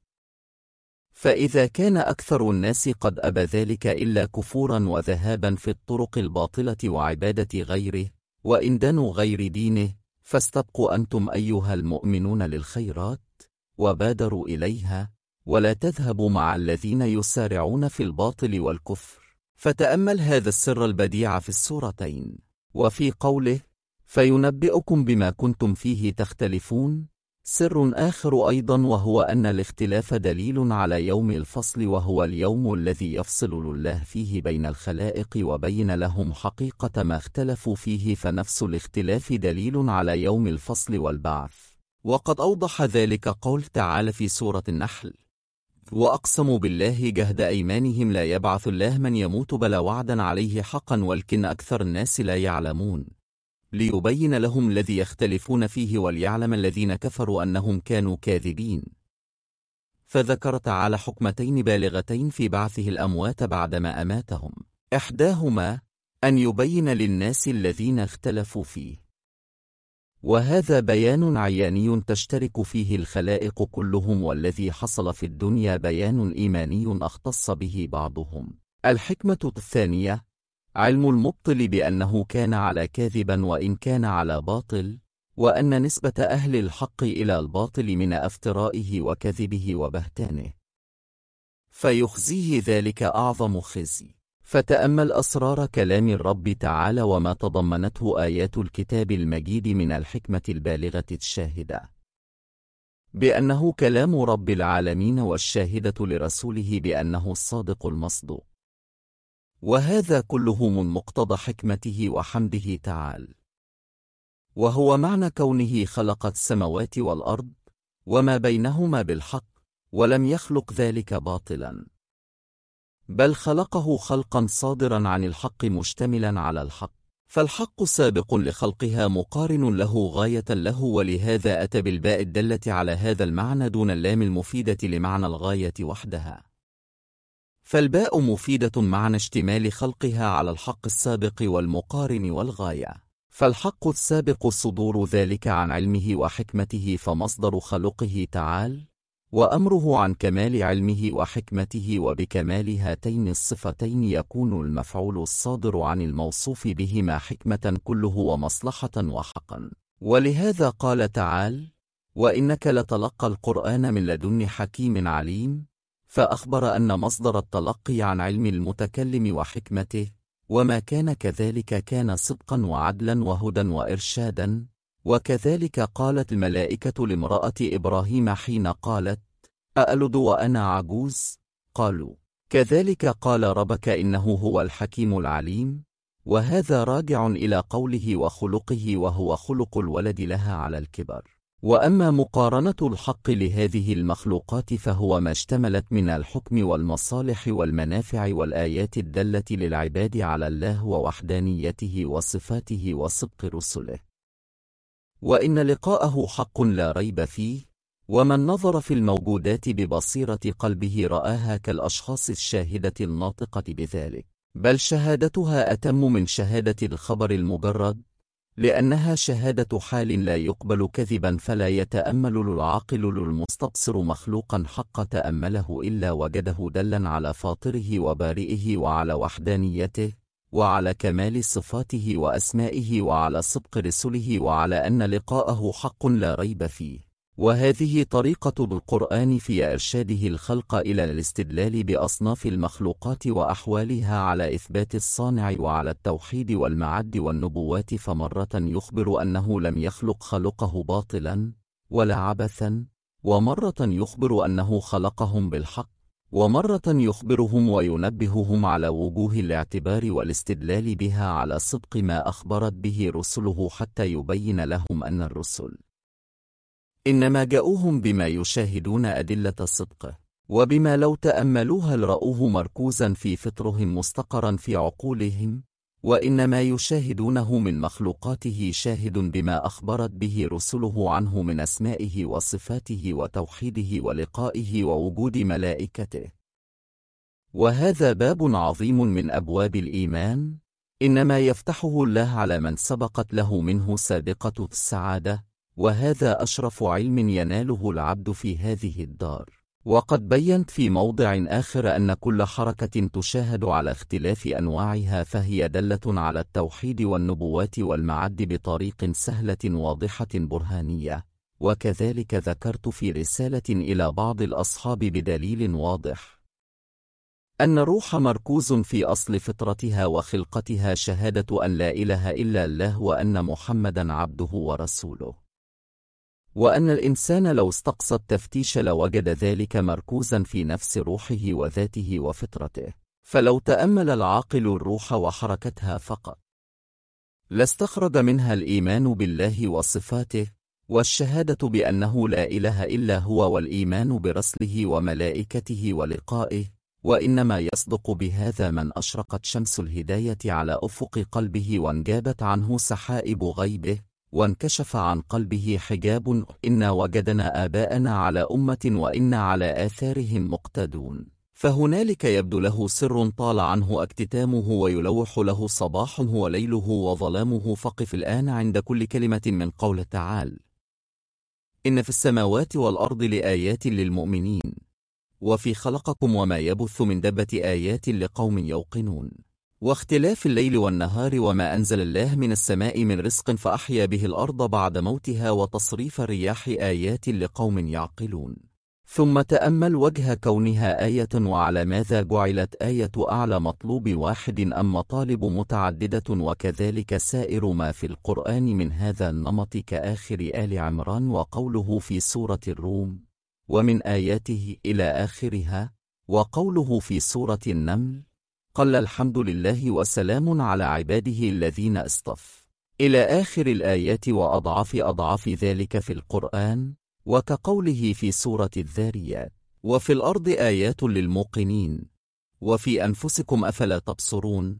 فإذا كان أكثر الناس قد أبى ذلك إلا كفورا وذهابا في الطرق الباطلة وعبادة غيره وإن دانوا غير دينه، فاستبقوا أنتم أيها المؤمنون للخيرات وبادروا إليها، ولا تذهبوا مع الذين يسارعون في الباطل والكفر. فتأمل هذا السر البديع في السورتين. وفي قوله فينبئكم بما كنتم فيه تختلفون سر آخر أيضا، وهو أن الاختلاف دليل على يوم الفصل، وهو اليوم الذي يفصل الله فيه بين الخلائق وبين لهم حقيقة ما اختلفوا فيه، فنفس الاختلاف دليل على يوم الفصل والبعث. وقد أوضح ذلك قول تعالى في سورة النحل: وأقسموا بالله جهد أيمانهم لا يبعث الله من يموت بلا وعدا عليه حقا ولكن أكثر الناس لا يعلمون ليبين لهم الذي يختلفون فيه وليعلم الذين كفروا أنهم كانوا كاذبين. فذكر تعالى حكمتين بالغتين في بعثه الأموات بعدما أماتهم، إحداهما أن يبين للناس الذين اختلفوا فيه، وهذا بيان عياني تشترك فيه الخلائق كلهم، والذي حصل في الدنيا بيان إيماني أختص به بعضهم. الحكمة الثانية علم المبطل بأنه كان على كاذبا وإن كان على باطل، وأن نسبة أهل الحق إلى الباطل من افترائه وكذبه وبهتانه، فيخزيه ذلك أعظم خزي. فتأمل أسرار كلام الرب تعالى وما تضمنته آيات الكتاب المجيد من الحكمة البالغة الشاهدة بأنه كلام رب العالمين، والشاهدة لرسوله بأنه الصادق المصدوق، وهذا كله من مقتضى حكمته وحمده تعالى، وهو معنى كونه خلق السماوات والأرض وما بينهما بالحق، ولم يخلق ذلك باطلا، بل خلقه خلقا صادرا عن الحق مشتملا على الحق، فالحق سابق لخلقها مقارن له غاية له، ولهذا أتى بالباء الدالة على هذا المعنى دون اللام المفيدة لمعنى الغاية وحدها، فالباء مفيدة معنى اشتمال خلقها على الحق السابق والمقارن والغاية، فالحق السابق صدور ذلك عن علمه وحكمته، فمصدر خلقه تعالى وأمره عن كمال علمه وحكمته، وبكمال هاتين الصفتين يكون المفعول الصادر عن الموصوف بهما حكمة كله ومصلحة وحقا. ولهذا قال تعالى: وإنك لتلقى القرآن من لدن حكيم عليم، فأخبر أن مصدر التلقي عن علم المتكلم وحكمته، وما كان كذلك كان صدقا وعدلا وهدى وإرشادا. وكذلك قالت الملائكة لامرأة إبراهيم حين قالت: أألد وأنا عجوز؟ قالوا: كذلك قال ربك إنه هو الحكيم العليم. وهذا راجع إلى قوله وخلقه، وهو خلق الولد لها على الكبر. وأما مقارنة الحق لهذه المخلوقات فهو ما اشتملت من الحكم والمصالح والمنافع والآيات الدالة للعباد على الله ووحدانيته وصفاته وصدق رسله، وإن لقاءه حق لا ريب فيه. ومن نظر في الموجودات ببصيرة قلبه رآها كالأشخاص الشاهدة الناطقة بذلك، بل شهادتها أتم من شهادة الخبر المجرد، لأنها شهادة حال لا يقبل كذبا، فلا يتأمل العاقل المستبصر مخلوقا حق تأمله إلا وجده دلا على فاطره وبارئه، وعلى وحدانيته، وعلى كمال صفاته وأسمائه، وعلى صدق رسله، وعلى أن لقاءه حق لا ريب فيه. وهذه طريقة القرآن في إرشاده الخلق إلى الاستدلال بأصناف المخلوقات وأحوالها على إثبات الصانع، وعلى التوحيد والمعد والنبوات، فمرة يخبر أنه لم يخلق خلقه باطلا ولا عبثا، ومرة يخبر أنه خلقهم بالحق، ومرة يخبرهم وينبههم على وجوه الاعتبار والاستدلال بها على صدق ما أخبرت به رسله، حتى يبين لهم أن الرسل إنما جاءوهم بما يشاهدون أدلة صدقه، وبما لو تأملوها لرأوه مركوزا في فطرهم مستقرا في عقولهم، وإن ما يشاهدونه من مخلوقاته شاهد بما أخبرت به رسله عنه من أسمائه وصفاته وتوحيده ولقائه ووجود ملائكته. وهذا باب عظيم من أبواب الإيمان، إنما يفتحه الله على من سبقت له منه سابقة السعادة، وهذا أشرف علم يناله العبد في هذه الدار. وقد بينت في موضع آخر أن كل حركة تشاهد على اختلاف أنواعها فهي دالة على التوحيد والنبوات والمعد بطريق سهلة واضحة برهانية. وكذلك ذكرت في رسالة إلى بعض الأصحاب بدليل واضح أن الروح مركوز في أصل فطرتها وخلقتها شهادة أن لا إله إلا الله وأن محمدا عبده ورسوله، وأن الإنسان لو استقصى التفتيش لوجد ذلك مركوزا في نفس روحه وذاته وفطرته. فلو تأمل العاقل الروح وحركتها فقط لاستخرج منها الإيمان بالله وصفاته، والشهادة بأنه لا إله إلا هو والإيمان برسله وملائكته ولقائه، وإنما يصدق بهذا من أشرقت شمس الهداية على أفق قلبه وانجابت عنه سحائب غيبه وانكشف عن قلبه حجاب. إنا وجدنا آباءنا على أمة وإنا على آثارهم مقتدون. فهنالك يبدو له سر طال عنه اكتتامه ويلوح له صباحه وليله وظلامه. فقف الآن عند كل كلمة من قول تعالى: إن في السماوات والأرض لآيات للمؤمنين وفي خلقكم وما يبث من دابة آيات لقوم يوقنون واختلاف الليل والنهار وما أنزل الله من السماء من رزق فأحيا به الأرض بعد موتها وتصريف الرياح آيات لقوم يعقلون. ثم تأمل وجه كونها آية وعلى ماذا جعلت آية أعلى مطلوب واحد أم مطالب متعددة، وكذلك سائر ما في القرآن من هذا النمط كآخر آل عمران وقوله في سورة الروم ومن آياته إلى آخرها، وقوله في سورة النمل قل الحمد لله وسلام على عباده الذين اصطفى إلى آخر الآيات وأضعاف ذلك في القرآن، وكقوله في سورة الذاريات وفي الأرض آيات للموقنين وفي أنفسكم أفلا تبصرون.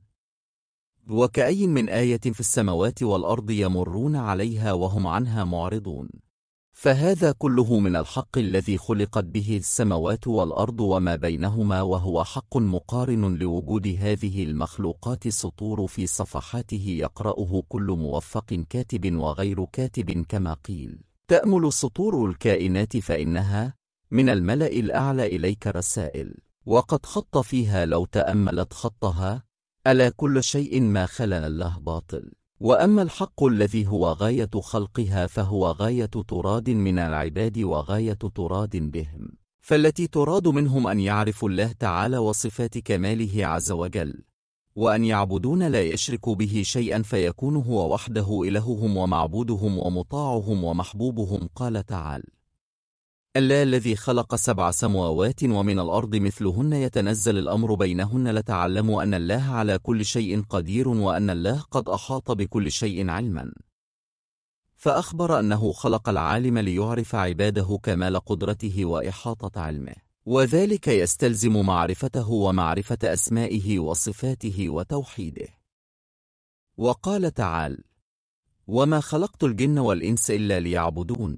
وكأي من آية في السماوات والأرض يمرون عليها وهم عنها معرضون. فهذا كله من الحق الذي خلقت به السماوات والأرض وما بينهما، وهو حق مقارن لوجود هذه المخلوقات سطور في صفحاته يقرأه كل موفق كاتب وغير كاتب كما قيل: تأمل سطور الكائنات فإنها من الملأ الأعلى إليك رسائل، وقد خط فيها لو تأملت خطها. ألا كل شيء ما خلا الله باطل. وأما الحق الذي هو غاية خلقها فهو غاية تراد من العباد وغاية تراد بهم، فالتي تراد منهم أن يعرفوا الله تعالى وصفات كماله عز وجل، وأن يعبدون لا يشركوا به شيئا، فيكون هو وحده إلههم ومعبودهم ومطاعهم ومحبوبهم. قال تعالى: الله الذي خلق 7 سماوات ومن الأرض مثلهن يتنزل الأمر بينهن لتعلموا أن الله على كل شيء قدير وأن الله قد أحاط بكل شيء علما. فأخبر أنه خلق العالم ليعرف عباده كمال قدرته وإحاطة علمه، وذلك يستلزم معرفته ومعرفة أسمائه وصفاته وتوحيده. وقال تعالى: وما خلقت الجن والإنس إلا ليعبدون.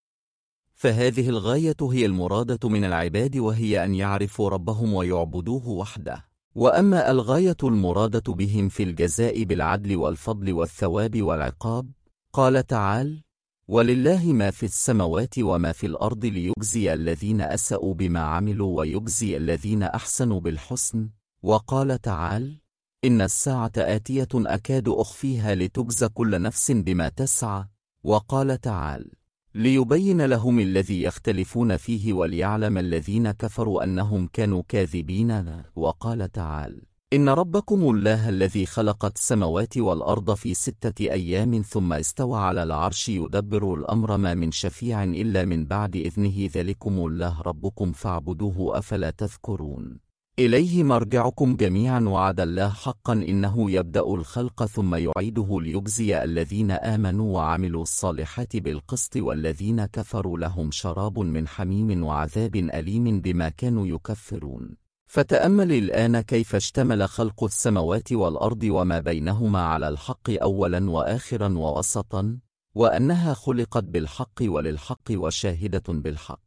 فهذه الغاية هي المرادة من العباد، وهي أن يعرفوا ربهم ويعبدوه وحده. وأما الغاية المرادة بهم في الجزاء بالعدل والفضل والثواب والعقاب، قال تعالى: ولله ما في السماوات وما في الأرض ليجزي الذين أسأوا بما عملوا ويجزي الذين أحسنوا بالحسن. وقال تعالى: إن الساعة آتية أكاد أخفيها لتجزى كل نفس بما تسعى. وقال تعالى: ليبين لهم الذي يختلفون فيه وليعلم الذين كفروا أنهم كانوا كاذبين. وقال تعالى: إن ربكم الله الذي خلق السماوات والأرض في 6 أيام ثم استوى على العرش يدبر الأمر ما من شفيع إلا من بعد إذنه ذلكم الله ربكم فاعبدوه أفلا تذكرون. إليه مرجعكم جميعا وعد الله حقا إنه يبدأ الخلق ثم يعيده ليجزي الذين آمنوا وعملوا الصالحات بالقسط والذين كفروا لهم شراب من حميم وعذاب أليم بما كانوا يكفرون. فتأمل الآن كيف اشتمل خلق السماوات والأرض وما بينهما على الحق أولا وآخرا ووسطا، وأنها خلقت بالحق وللحق وشاهدة بالحق.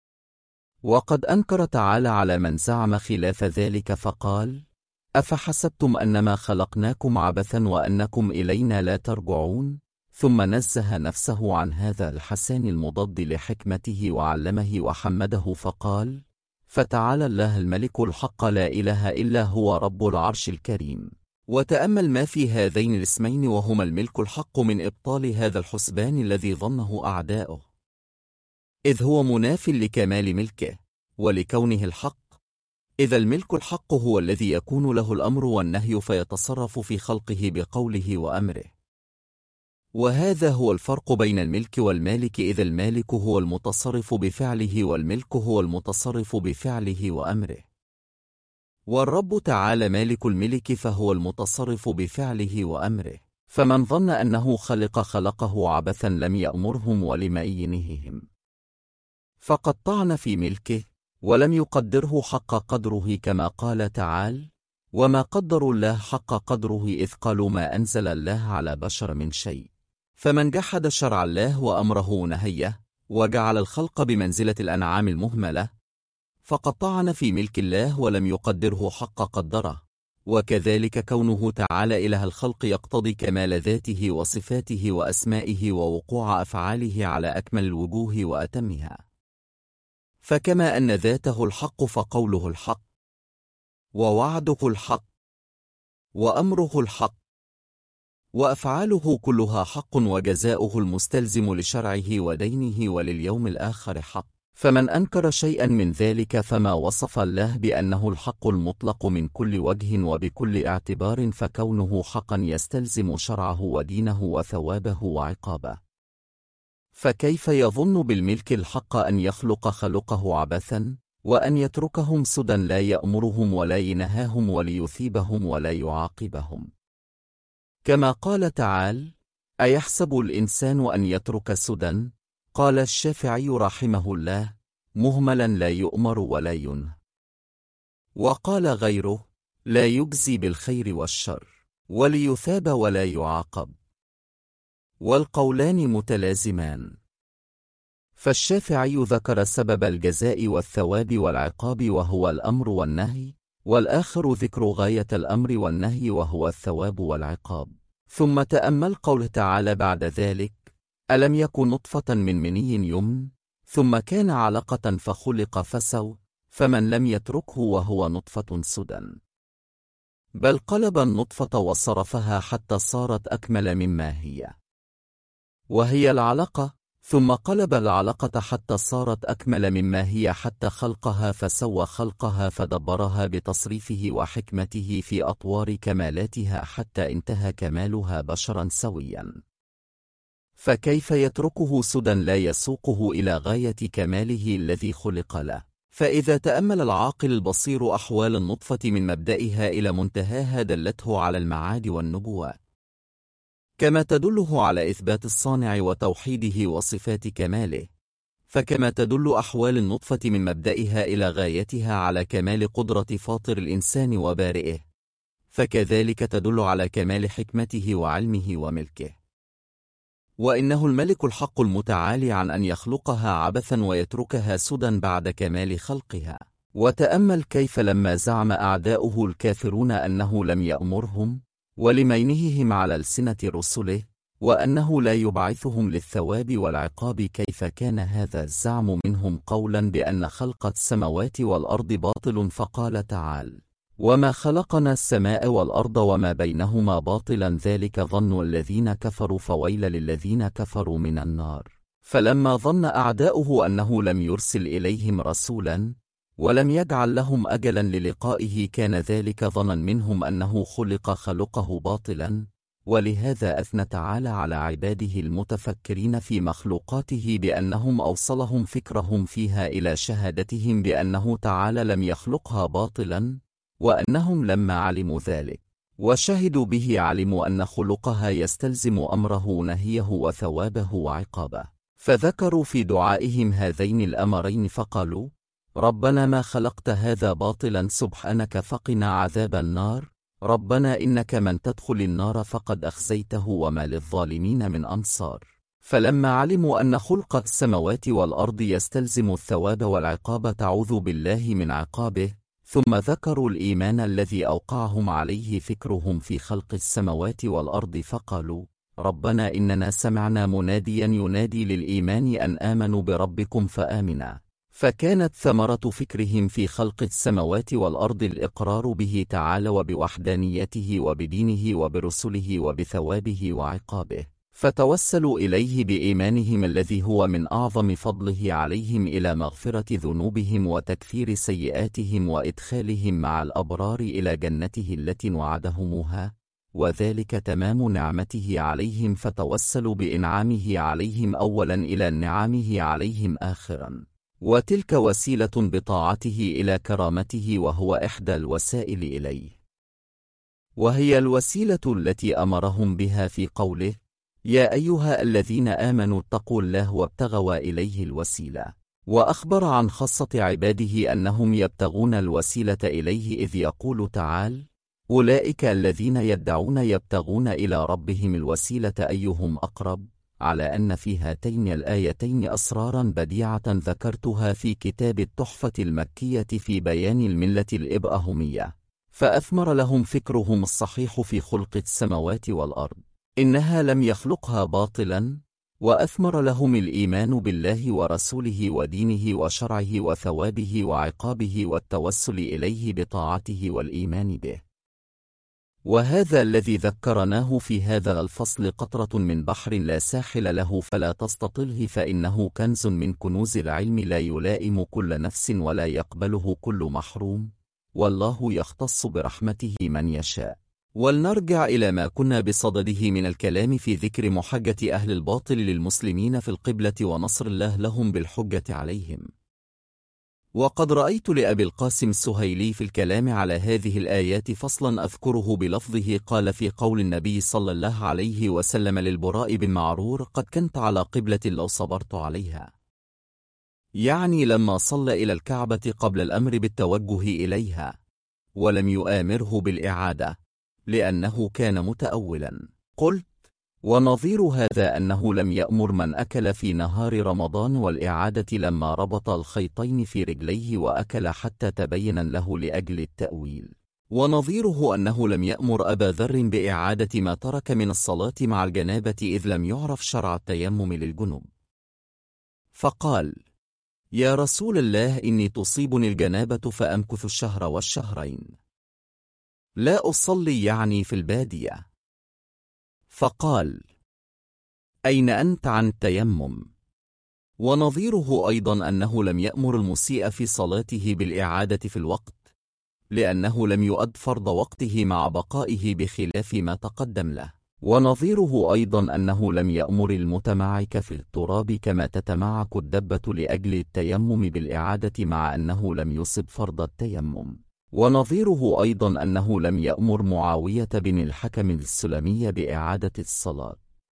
وقد أنكر تعالى على من زعم خلاف ذلك فقال: أفحسبتم أنما خلقناكم عبثا وأنكم إلينا لا ترجعون. ثم نزه نفسه عن هذا الحسان المضاد لحكمته وعلمه وحمده فقال: فتعالى الله الملك الحق لا إله إلا هو رب العرش الكريم. وتأمل ما في هذين الاسمين وهما الملك الحق من إبطال هذا الحسبان الذي ظنه أعداؤه، إذ هو مناف لكمال ملكه ولكونه الحق. إذا الملك الحق هو الذي يكون له الأمر والنهي فيتصرف في خلقه بقوله وأمره. وهذا هو الفرق بين الملك والمالك، إذا المالك هو المتصرف بفعله والملك هو المتصرف بفعله وأمره. والرب تعالى مالك الملك فهو المتصرف بفعله وأمره. فمن ظن أنه خلقه عبثا لم يأمرهم ولم ينههم، فقد طعن في ملكه ولم يقدره حق قدره، كما قال تعالى: وما قدروا الله حق قدره إذ قالوا ما أنزل الله على بشر من شيء. فمن جحد شرع الله وأمره ونهيه وجعل الخلق بمنزلة الأنعام المهملة فقد طعن في ملك الله ولم يقدره حق قدره. وكذلك كونه تعالى إله الخلق يقتضي كمال ذاته وصفاته وأسمائه ووقوع أفعاله على أكمل الوجوه وأتمها. فكما أن ذاته الحق فقوله الحق، ووعده الحق، وأمره الحق، وأفعاله كلها حق، وجزاؤه المستلزم لشرعه ودينه ولليوم الآخر حق. فمن أنكر شيئا من ذلك فما وصف الله بأنه الحق المطلق من كل وجه وبكل اعتبار، فكونه حقا يستلزم شرعه ودينه وثوابه وعقابه. فكيف يظن بالملك الحق أن يخلق خلقه عبثا، وأن يتركهم سدى لا يأمرهم ولا ينهاهم وليثيبهم ولا يعاقبهم؟ كما قال تعالى: أيحسب الإنسان أن يترك سدى؟ قال الشافعي رحمه الله: مهملا لا يؤمر ولا ينهى. وقال غيره: لا يجزي بالخير والشر وليثاب ولا يعاقب. والقولان متلازمان، فالشافعي ذكر سبب الجزاء والثواب والعقاب وهو الأمر والنهي، والآخر ذكر غاية الأمر والنهي وهو الثواب والعقاب. ثم تأمل قوله تعالى بعد ذلك: ألم يكن نطفة من مني يمن ثم كان علقة فخلق فسوى، فمن لم يتركه وهو نطفة سدى، بل قلب النطفة وصرفها حتى صارت أكمل مما هي، وهي العلقة، ثم قلب العلقة حتى صارت أكمل مما هي، حتى خلقها فسوى خلقها فدبرها بتصريفه وحكمته في أطوار كمالاتها حتى انتهى كمالها بشرا سويا. فكيف يتركه سدى لا يسوقه إلى غاية كماله الذي خلق له؟ فإذا تأمل العاقل البصير أحوال النطفة من مبدئها إلى منتهاها دلته على المعاد والنبوة، كما تدله على إثبات الصانع وتوحيده وصفات كماله. فكما تدل أحوال النطفة من مبدئها إلى غايتها على كمال قدرة فاطر الإنسان وبارئه، فكذلك تدل على كمال حكمته وعلمه وملكه. وإنه الملك الحق المتعالي عن أن يخلقها عبثا ويتركها سدى بعد كمال خلقها. وتأمل كيف لما زعم أعداؤه الكافرون أنه لم يأمرهم ولمينههم على ألسنة رسله وأنه لا يبعثهم للثواب والعقاب، كيف كان هذا الزعم منهم قولا بأن خلق السماوات والأرض باطل. فقال تعالى: وما خلقنا السماء والأرض وما بينهما باطلا ذلك ظن الذين كفروا فويل للذين كفروا من النار. فلما ظن أعداؤه أنه لم يرسل إليهم رسولا ولم يجعل لهم أجلا للقائه، كان ذلك ظنا منهم أنه خلقه باطلا. ولهذا أثنى تعالى على عباده المتفكرين في مخلوقاته بأنهم أوصلهم فكرهم فيها إلى شهادتهم بأنه تعالى لم يخلقها باطلا، وأنهم لما علموا ذلك وشهدوا به علموا أن خلقها يستلزم أمره ونهيه وثوابه وعقابه، فذكروا في دعائهم هذين الأمرين فقالوا: ربنا ما خلقت هذا باطلا سبحانك فقنا عذاب النار، ربنا إنك من تدخل النار فقد أخزيته وما للظالمين من أنصار. فلما علموا أن خلق السماوات والأرض يستلزم الثواب والعقاب تعوذ بالله من عقابه، ثم ذكروا الإيمان الذي أوقعهم عليه فكرهم في خلق السماوات والأرض فقالوا: ربنا إننا سمعنا مناديا ينادي للإيمان أن آمنوا بربكم فآمنا. فكانت ثمرة فكرهم في خلق السماوات والأرض الإقرار به تعالى وبوحدانيته وبدينه وبرسله وبثوابه وعقابه، فتوسلوا إليه بإيمانهم الذي هو من أعظم فضله عليهم إلى مغفرة ذنوبهم وتكفير سيئاتهم وإدخالهم مع الأبرار إلى جنته التي وعدهموها، وذلك تمام نعمته عليهم، فتوسلوا بإنعامه عليهم أولا إلى نعمه عليهم آخرا، وتلك وسيلة بطاعته إلى كرامته وهو إحدى الوسائل إليه. وهي الوسيلة التي أمرهم بها في قوله: يا أيها الذين آمنوا اتقوا الله وابتغوا إليه الوسيلة. وأخبر عن خاصة عباده أنهم يبتغون الوسيلة إليه، إذ يقول تعالى: أولئك الذين يبتغون إلى ربهم الوسيلة أيهم أقرب، على أن في هاتين الآيتين أسرارا بديعة ذكرتها في كتاب التحفة المكية في بيان الملة الإبراهيمية، فأثمر لهم فكرهم الصحيح في خلق السماوات والأرض، إنها لم يخلقها باطلا، وأثمر لهم الإيمان بالله ورسوله ودينه وشرعه وثوابه وعقابه والتوسل إليه بطاعته والإيمان به. وهذا الذي ذكرناه في هذا الفصل قطرة من بحر لا ساحل له، فلا تستطله، فإنه كنز من كنوز العلم لا يلائم كل نفس ولا يقبله كل محروم، والله يختص برحمته من يشاء. ولنرجع إلى ما كنا بصدده من الكلام في ذكر محجة أهل الباطل للمسلمين في القبلة ونصر الله لهم بالحجة عليهم. وقد رأيت لأبي القاسم السهيلي في الكلام على هذه الآيات فصلا أذكره بلفظه، قال في قول النبي صلى الله عليه وسلم للبراء بن معرور: قد كنت على قبلة لو صبرت عليها، يعني لما صلى إلى الكعبة قبل الأمر بالتوجه إليها، ولم يؤامره بالإعادة لأنه كان متأولا. قلت: ونظير هذا أنه لم يأمر من أكل في نهار رمضان والإعادة لما ربط الخيطين في رجليه وأكل حتى تبين له لأجل التأويل. ونظيره أنه لم يأمر أبا ذر بإعادة ما ترك من الصلاة مع الجنابة، إذ لم يعرف شرع التيمم للجنب، فقال: يا رسول الله، إني تصيبني الجنابة فأمكث الشهر والشهرين لا أصلي، يعني في البادية. فقال: أين أنت عن التيمم؟ ونظيره أيضا أنه لم يأمر المسيء في صلاته بالإعادة في الوقت، لأنه لم يؤد فرض وقته مع بقائه بخلاف ما تقدم له. ونظيره أيضا أنه لم يأمر المتمعك في التراب كما تتمعك الدبة لأجل التيمم بالإعادة مع أنه لم يصب فرض التيمم. ونظيره أيضا أنه لم يأمر معاوية بن الحكم السلمي بإعادة الصلاة،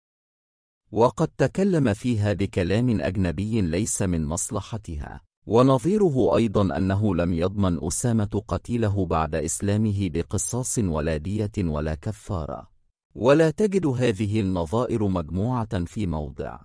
وقد تكلم فيها بكلام أجنبي ليس من مصلحتها. ونظيره أيضا أنه لم يضمن أسامة قتيله بعد إسلامه بقصاص ولا دية ولا كفارة، ولا تجد هذه النظائر مجموعة في موضع.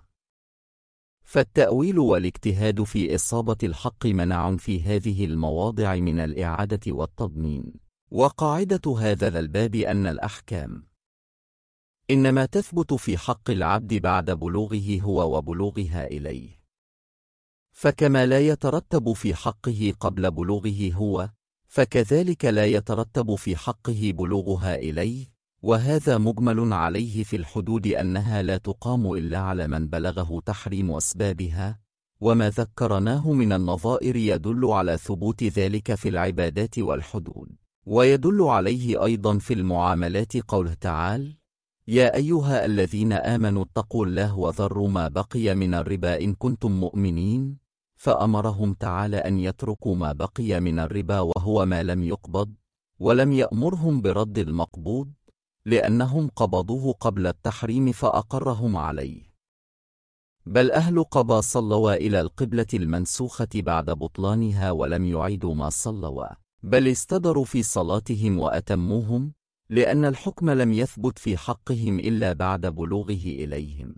فالتأويل والاجتهاد في إصابة الحق منع في هذه المواضع من الإعادة والتضمين. وقاعدة هذا الباب أن الأحكام إنما تثبت في حق العبد بعد بلوغه هو وبلوغها إليه، فكما لا يترتب في حقه قبل بلوغه هو، فكذلك لا يترتب في حقه بلوغها إليه. وهذا مجمل عليه في الحدود أنها لا تقام إلا على من بلغه تحريم أسبابها، وما ذكرناه من النظائر يدل على ثبوت ذلك في العبادات والحدود. ويدل عليه أيضا في المعاملات قوله تعالى: يا أيها الذين آمنوا اتقوا الله وذروا ما بقي من الربا إن كنتم مؤمنين، فأمرهم تعالى أن يتركوا ما بقي من الربا وهو ما لم يقبض، ولم يأمرهم برد المقبوض، لأنهم قبضوه قبل التحريم فأقرهم عليه. بل أهل قبا صلوا إلى القبلة المنسوخة بعد بطلانها ولم يعيدوا ما صلوا، بل استدروا في صلاتهم وأتموهم، لأن الحكم لم يثبت في حقهم إلا بعد بلوغه إليهم.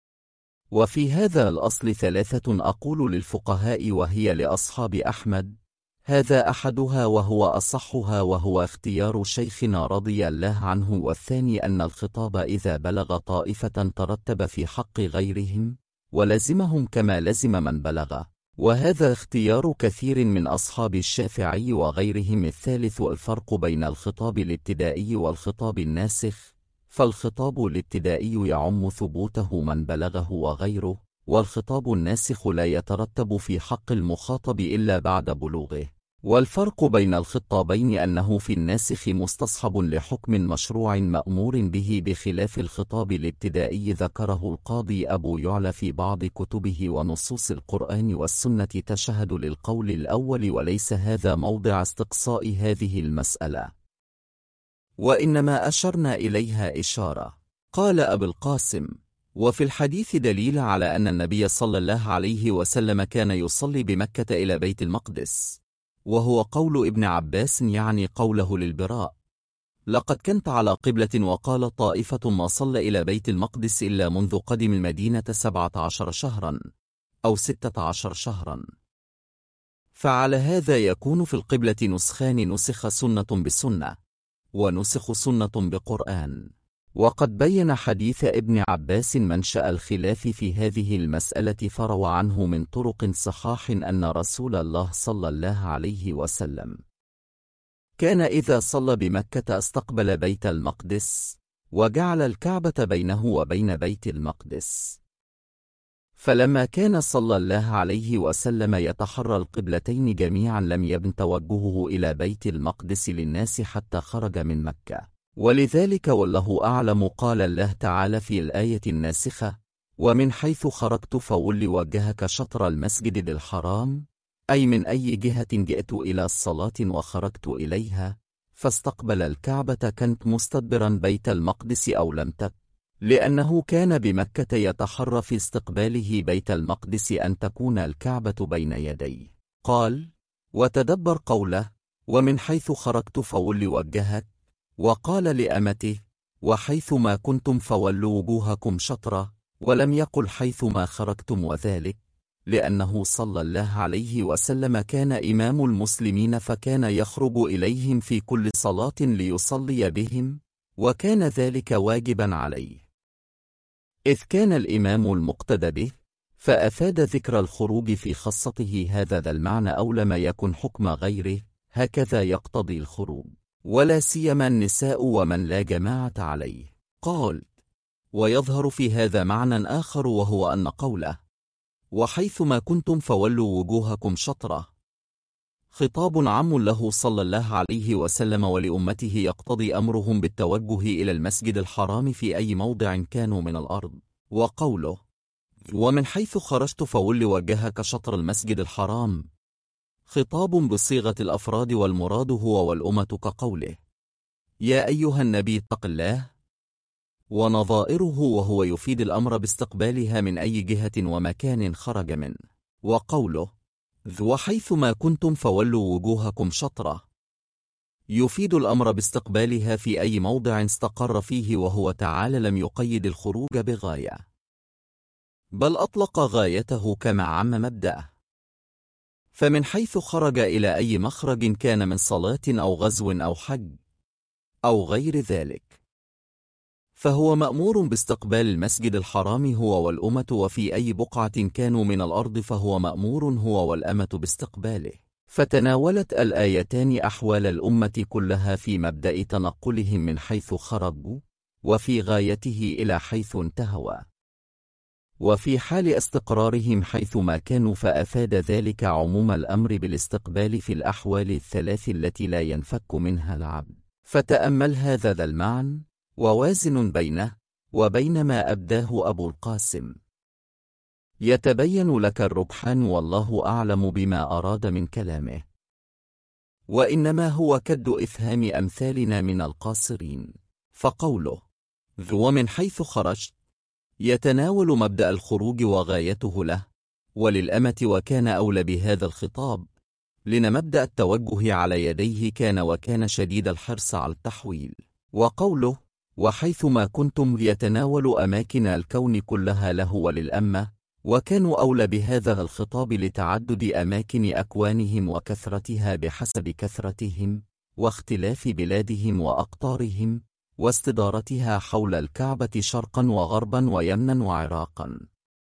وفي هذا الأصل ثلاثة أقول للفقهاء، وهي لأصحاب أحمد: هذا أحدها وهو أصحها، وهو اختيار شيخنا رضي الله عنه. والثاني أن الخطاب إذا بلغ طائفة ترتب في حق غيرهم ولزمهم كما لزم من بلغ، وهذا اختيار كثير من أصحاب الشافعي وغيرهم. الثالث الفرق بين الخطاب الابتدائي والخطاب الناسخ، فالخطاب الابتدائي يعم ثبوته من بلغه وغيره، والخطاب الناسخ لا يترتب في حق المخاطب إلا بعد بلوغه. والفرق بين الخطابين أنه في الناسخ مستصحب لحكم مشروع مأمور به بخلاف الخطاب الابتدائي، ذكره القاضي أبو يعلى في بعض كتبه. ونصوص القرآن والسنة تشهد للقول الأول، وليس هذا موضع استقصاء هذه المسألة. وإنما أشرنا إليها إشارة. قال أبو القاسم: وفي الحديث دليل على أن النبي صلى الله عليه وسلم كان يصلي بمكة إلى بيت المقدس، وهو قول ابن عباس يعني قوله للبراء: لقد كنت على قبلة وقال طائفة ما صلى إلى بيت المقدس إلا منذ قدم المدينة 17 شهرا أو 16 شهرا. فعلى هذا يكون في القبلة نسخان: نسخ سنة بسنة، ونسخ سنة بقرآن. وقد بين حديث ابن عباس منشأ الخلاف في هذه المسألة، فروى عنه من طرق صحاح أن رسول الله صلى الله عليه وسلم كان إذا صلى بمكة استقبل بيت المقدس، وجعل الكعبة بينه وبين بيت المقدس. فلما كان صلى الله عليه وسلم يتحرى القبلتين جميعا لم يبن توجهه إلى بيت المقدس للناس حتى خرج من مكة، ولذلك والله أعلم قال الله تعالى في الآية الناسخة: ومن حيث خرجت فول وجهك شطر المسجد الحرام، أي من أي جهة جئت إلى الصلاة وخرجت إليها فاستقبل الكعبة كنت مستدبرا بيت المقدس أو لم تك، لأنه كان بمكة يتحرى في استقباله بيت المقدس أن تكون الكعبة بين يديه. قال: وتدبر قوله: ومن حيث خرجت فول وجهك، وقال لأمته: وحيث ما كنتم فولوا وجوهكم شطرة، ولم يقل حيث ما خرجتم، وذلك لأنه صلى الله عليه وسلم كان إمام المسلمين، فكان يخرج إليهم في كل صلاة ليصلي بهم، وكان ذلك واجبا عليه، إذ كان الإمام المقتدى به، فأفاد ذكر الخروج في خاصته هذا ذا المعنى، أو لم يكن حكم غيره هكذا يقتضي الخروج، ولا سيما النساء ومن لا جماعة عليه. قال: ويظهر في هذا معنى آخر، وهو أن قوله: وحيث ما كنتم فولوا وجوهكم شطرة، خطاب عام له صلى الله عليه وسلم ولأمته، يقتضي أمرهم بالتوجه إلى المسجد الحرام في أي موضع كانوا من الأرض. وقوله: ومن حيث خرجت فول وجهك شطر المسجد الحرام، خطاب بصيغة الأفراد، والمراد هو والأمة، كقوله: يا أيها النبي اتق الله، ونظائره، وهو يفيد الأمر باستقبالها من أي جهة ومكان خرج منه. وقوله: وحيث ما كنتم فولوا وجوهكم شطرة، يفيد الأمر باستقبالها في أي موضع استقر فيه، وهو تعالى لم يقيد الخروج بغاية، بل أطلق غايته كما عم مبدأه. فمن حيث خرج إلى أي مخرج كان من صلاة أو غزو أو حج أو غير ذلك، فهو مأمور باستقبال المسجد الحرام هو والأمة، وفي أي بقعة كانوا من الأرض فهو مأمور هو والأمة باستقباله. فتناولت الآيتان أحوال الأمة كلها في مبدأ تنقلهم من حيث خرجوا، وفي غايته إلى حيث انتهوا، وفي حال استقرارهم حيث ما كانوا، فأفاد ذلك عموم الأمر بالاستقبال في الأحوال الثلاث التي لا ينفك منها العبد. فتأمل هذا ذا المعنى، ووازن بينه وبين ما أبداه أبو القاسم، يتبين لك الربحان، والله أعلم بما أراد من كلامه، وإنما هو كد إفهام أمثالنا من القاصرين. فقوله: ومن حيث خرجت يتناول مبدأ الخروج وغايته له وللأمة، وكان أولى بهذا الخطاب، لأن مبدأ التوجه على يديه كان وكان شديد الحرص على التحويل. وقوله: وحيث ما كنتم يتناول أماكن الكون كلها له وللأمة، وكانوا أولى بهذا الخطاب لتعدد أماكن أكوانهم وكثرتها بحسب كثرتهم واختلاف بلادهم وأقطارهم واستدارتها حول الكعبة شرقا وغربا ويمنا وعراقا.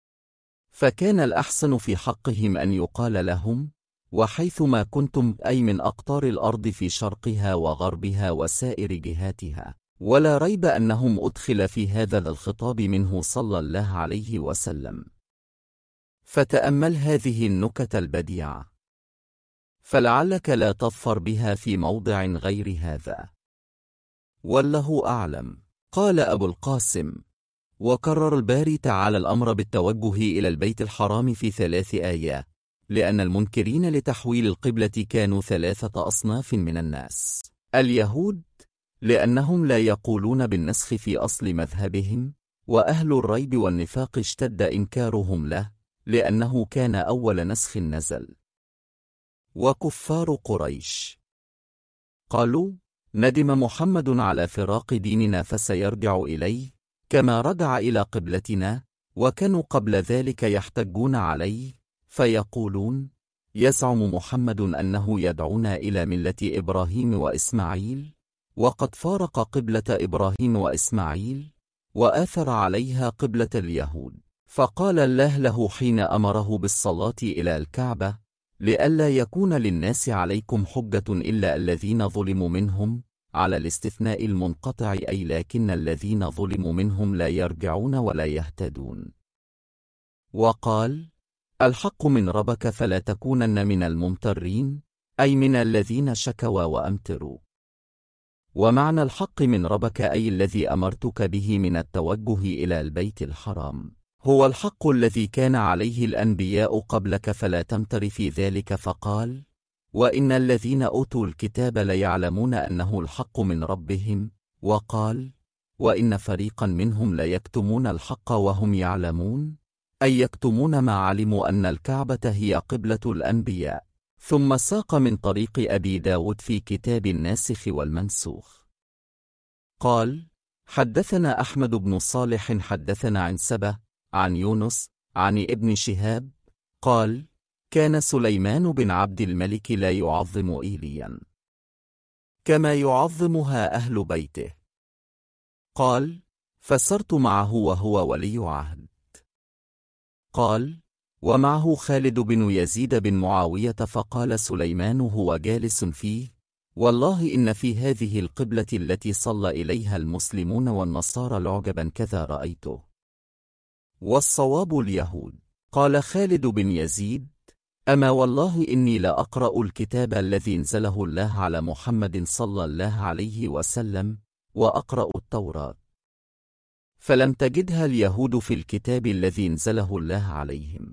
فكان الأحسن في حقهم أن يقال لهم: وحيث ما كنتم، أي من أقطار الأرض في شرقها وغربها وسائر جهاتها. ولا ريب أنهم أدخل في هذا الخطاب منه صلى الله عليه وسلم. فتأمل هذه النكت البديعة، فلعلك لا تظفر بها في موضع غير هذا، والله أعلم. قال أبو القاسم: وكرر الباري تعالى الأمر بالتوجه إلى البيت الحرام في 3 آيات، لأن المنكرين لتحويل القبلة كانوا 3 أصناف من الناس: اليهود لأنهم لا يقولون بالنسخ في أصل مذهبهم، وأهل الريب والنفاق اشتد إنكارهم له، لأنه كان أول نسخ نزل. وكفار قريش قالوا: ندم محمد على فراق ديننا فسيرجع إليه كما رجع إلى قبلتنا، وكانوا قبل ذلك يحتجون عليه فيقولون: يزعم محمد أنه يدعونا إلى ملة إبراهيم وإسماعيل، وقد فارق قبلة إبراهيم وإسماعيل وآثر عليها قبلة اليهود. فقال الله له حين أمره بالصلاة إلى الكعبة: لئلا يكون للناس عليكم حجة إلا الذين ظلموا منهم، على الاستثناء المنقطع، أي لكن الذين ظلموا منهم لا يرجعون ولا يهتدون. وقال: الحق من ربك فلا تكونن من الممترين، أي من الذين شكوا وأمتروا. ومعنى الحق من ربك أي الذي أمرتك به من التوجه إلى البيت الحرام هو الحق الذي كان عليه الأنبياء قبلك، فلا تمتر في ذلك. فقال: وإن الذين أوتوا الكتاب ليعلمون أنه الحق من ربهم. وقال: وإن فريقا منهم ليكتمون الحق وهم يعلمون، أي يكتمون ما علموا أن الكعبة هي قبلة الأنبياء. ثم ساق من طريق أبي داود في كتاب الناسخ والمنسوخ قال: حدثنا أحمد بن صالح حدثنا عنسبة عن يونس عن ابن شهاب قال: كان سليمان بن عبد الملك لا يعظم إيليا كما يعظمها أهل بيته. قال: فسرت معه وهو ولي عهد. قال: ومعه خالد بن يزيد بن معاوية، فقال سليمان هو جالس فيه: والله إن في هذه القبلة التي صلى إليها المسلمون والنصارى العجبا كذا رأيته، والصواب اليهود. قال خالد بن يزيد: أما والله إني لأقرأ الكتاب الذي انزله الله على محمد صلى الله عليه وسلم، وأقرأ التوراة، فلم تجدها اليهود في الكتاب الذي انزله الله عليهم.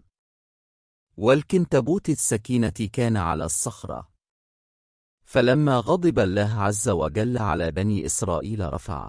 والكنتبوت السكينة كان على الصخرة، فلما غضب الله عز وجل على بني إسرائيل رفع،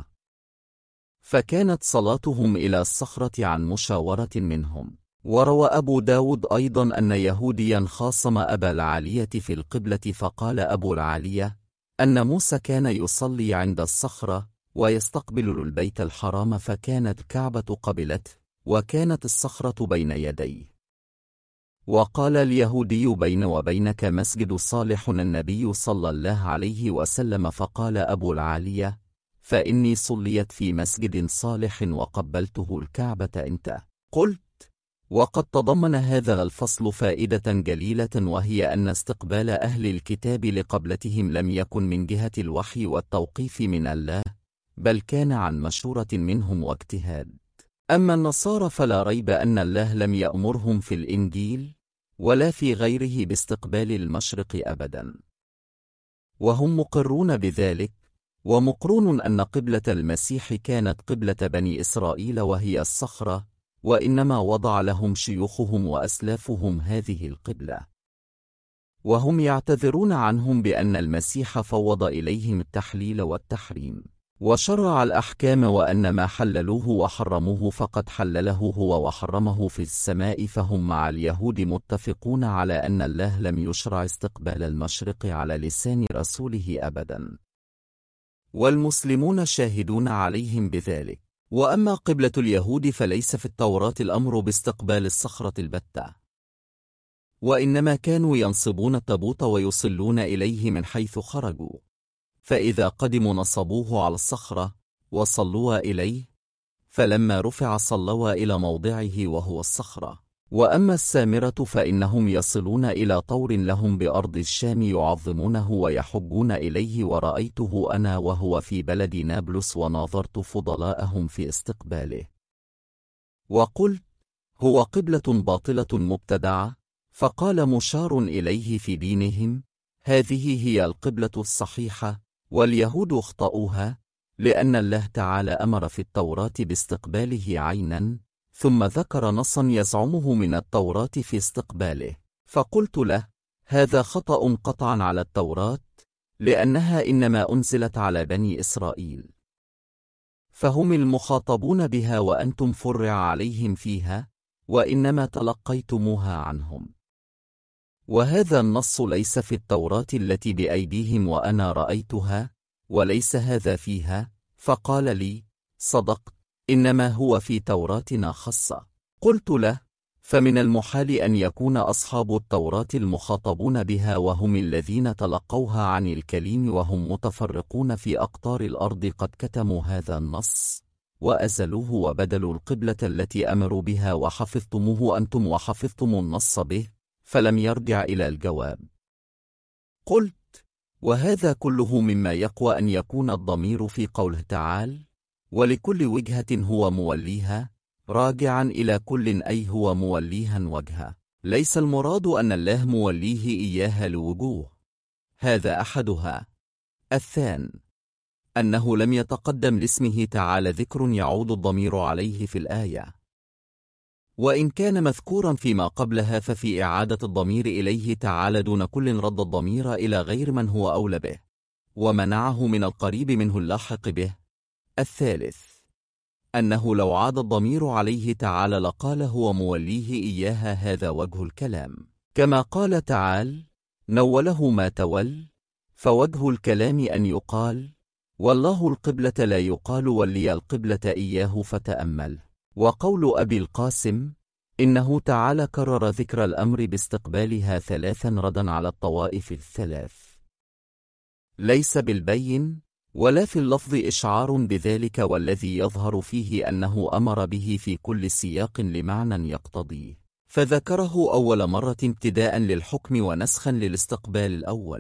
فكانت صلاتهم إلى الصخرة عن مشاورة منهم. وروى أبو داود أيضا أن يهوديا خاصم أبا العالية في القبلة، فقال أبو العالية أن موسى كان يصلي عند الصخرة ويستقبل البيت الحرام، فكانت كعبة قبلته، وكانت الصخرة بين يديه. وقال اليهودي: بين وبينك مسجد صالح النبي صلى الله عليه وسلم. فقال أبو العالية: فإني صليت في مسجد صالح وقبلته الكعبة أنت. قلت: وقد تضمن هذا الفصل فائدة جليلة، وهي أن استقبال أهل الكتاب لقبلتهم لم يكن من جهة الوحي والتوقيف من الله، بل كان عن مشورة منهم واجتهاد. أما النصارى فلا ريب أن الله لم يأمرهم في الإنجيل ولا في غيره باستقبال المشرق أبدا، وهم مقرون بذلك. ومقرون أن قبلة المسيح كانت قبلة بني إسرائيل وهي الصخرة، وإنما وضع لهم شيوخهم وأسلافهم هذه القبلة، وهم يعتذرون عنهم بأن المسيح فوض إليهم التحليل والتحريم وشرع الأحكام، وأن ما حللوه وحرموه فقد حلله هو وحرمه في السماء. فهم مع اليهود متفقون على أن الله لم يشرع استقبال المشرق على لسان رسوله أبدا، والمسلمون شاهدون عليهم بذلك. وأما قبلة اليهود فليس في التوراة الأمر باستقبال الصخرة البتة، وإنما كانوا ينصبون التابوت ويصلون إليه من حيث خرجوا، فإذا قدموا نصبوه على الصخرة وصلوا إليه، فلما رفع صلوا إلى موضعه وهو الصخرة. وأما السامرة فإنهم يصلون إلى طور لهم بأرض الشام يعظمونه ويحجون إليه، ورأيته أنا وهو في بلد نابلس، وناظرت فضلاءهم في استقباله، وقلت: هو قبلة باطلة مبتدعة. فقال مشار إليه في دينهم: هذه هي القبلة الصحيحة، واليهود اخطأوها، لأن الله تعالى أمر في التوراة باستقباله عينا، ثم ذكر نصا يزعمه من التوراة في استقباله. فقلت له: هذا خطأ قطعا على التوراة، لأنها إنما أنزلت على بني إسرائيل، فهم المخاطبون بها وأنتم فرع عليهم فيها، وإنما تلقيتموها عنهم. وهذا النص ليس في التوراة التي بأيديهم وأنا رأيتها، وليس هذا فيها. فقال لي: صدقت، إنما هو في توراتنا خاصة. قلت له: فمن المحال أن يكون أصحاب التوراة المخاطبون بها وهم الذين تلقوها عن الكليم وهم متفرقون في أقطار الأرض قد كتموا هذا النص وأزلوه وبدلوا القبلة التي أمروا بها وحفظتموه أنتم وحفظتم النص به، فلم يرجع إلى الجواب. قلت: وهذا كله مما يقوى أن يكون الضمير في قوله تعالى: ولكل وجهة هو موليها، راجعا إلى كل أي هو موليها وجهه. ليس المراد أن الله موليه إياها لوجوه، هذا أحدها. الثاني أنه لم يتقدم لاسمه تعالى ذكر يعود الضمير عليه في الآية، وإن كان مذكورا فيما قبلها ففي إعادة الضمير إليه تعالى دون كل رد الضمير إلى غير من هو أولى به، ومنعه من القريب منه اللاحق به. الثالث أنه لو عاد الضمير عليه تعالى لقال هو موليه إياها، هذا وجه الكلام، كما قال تعالى: نوله ما تول. فوجه الكلام أن يقال: والله القبلة، لا يقال ولي القبلة إياه. فتأمل. وقول أبي القاسم: إنه تعالى كرر ذكر الأمر باستقبالها ثلاثا ردا على الطوائف الثلاث، ليس بالبين ولا في اللفظ إشعار بذلك، والذي يظهر فيه أنه أمر به في كل سياق لمعنى يقتضيه، فذكره أول مرة ابتداء للحكم ونسخا للاستقبال الأول.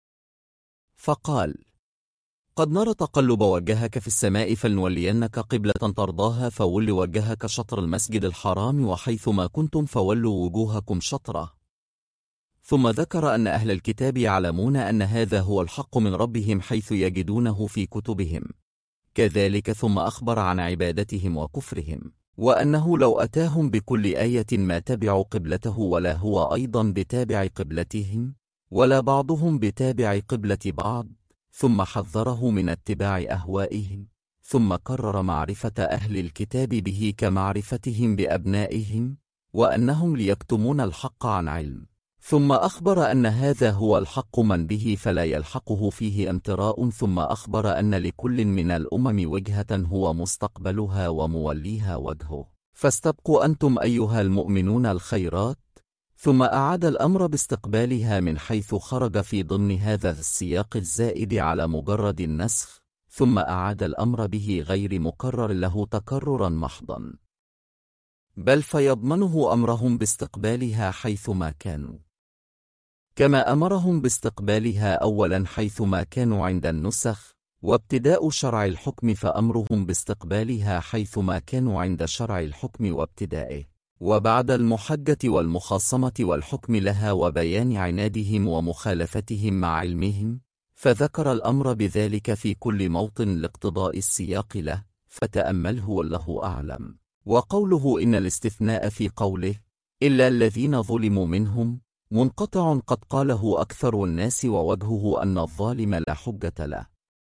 فقال: قد نرى تقلب وجهك في السماء فلنولينك قبلة ترضاها، فول وجهك شطر المسجد الحرام، وحيثما كنتم فولوا وجوهكم شطره. ثم ذكر أن أهل الكتاب يعلمون أن هذا هو الحق من ربهم حيث يجدونه في كتبهم كذلك، ثم أخبر عن عبادتهم وكفرهم، وأنه لو أتاهم بكل آية ما تبعوا قبلته، ولا هو أيضا بتابع قبلتهم، ولا بعضهم بتابع قبلة بعض. ثم حذره من اتباع أهوائهم، ثم كرر معرفة أهل الكتاب به كمعرفتهم بأبنائهم، وأنهم ليكتمون الحق عن علم. ثم أخبر أن هذا هو الحق من به فلا يلحقه فيه امتراء. ثم أخبر أن لكل من الأمم وجهة هو مستقبلها وموليها وجهه، فاستبقوا أنتم أيها المؤمنون الخيرات. ثم أعاد الأمر باستقبالها من حيث خرج في ضمن هذا السياق الزائد على مجرد النسخ، ثم أعاد الأمر به غير مكرر له تكررا محضا، بل فيضمنه أمرهم باستقبالها حيثما كانوا، كما أمرهم باستقبالها أولا حيثما كانوا عند النسخ، وابتداء شرع الحكم فأمرهم باستقبالها حيثما كانوا عند شرع الحكم وابتدائه، وبعد المحجة والمخاصمة والحكم لها وبيان عنادهم ومخالفتهم مع علمهم، فذكر الأمر بذلك في كل موطن لاقتضاء السياق له، فتأمله والله أعلم. وقوله إن الاستثناء في قوله إلا الذين ظلموا منهم منقطع قد قاله أكثر الناس، ووجهه أن الظالم لا حجة له،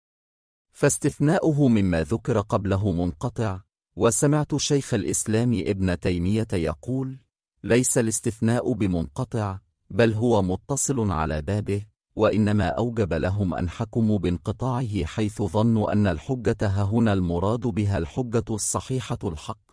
فاستثناؤه مما ذكر قبله منقطع. وسمعت شيخ الإسلام ابن تيمية يقول: ليس الاستثناء بمنقطع، بل هو متصل على بابه، وإنما أوجب لهم أن حكموا بانقطاعه حيث ظنوا أن الحجة هنا المراد بها الحجة الصحيحة الحق.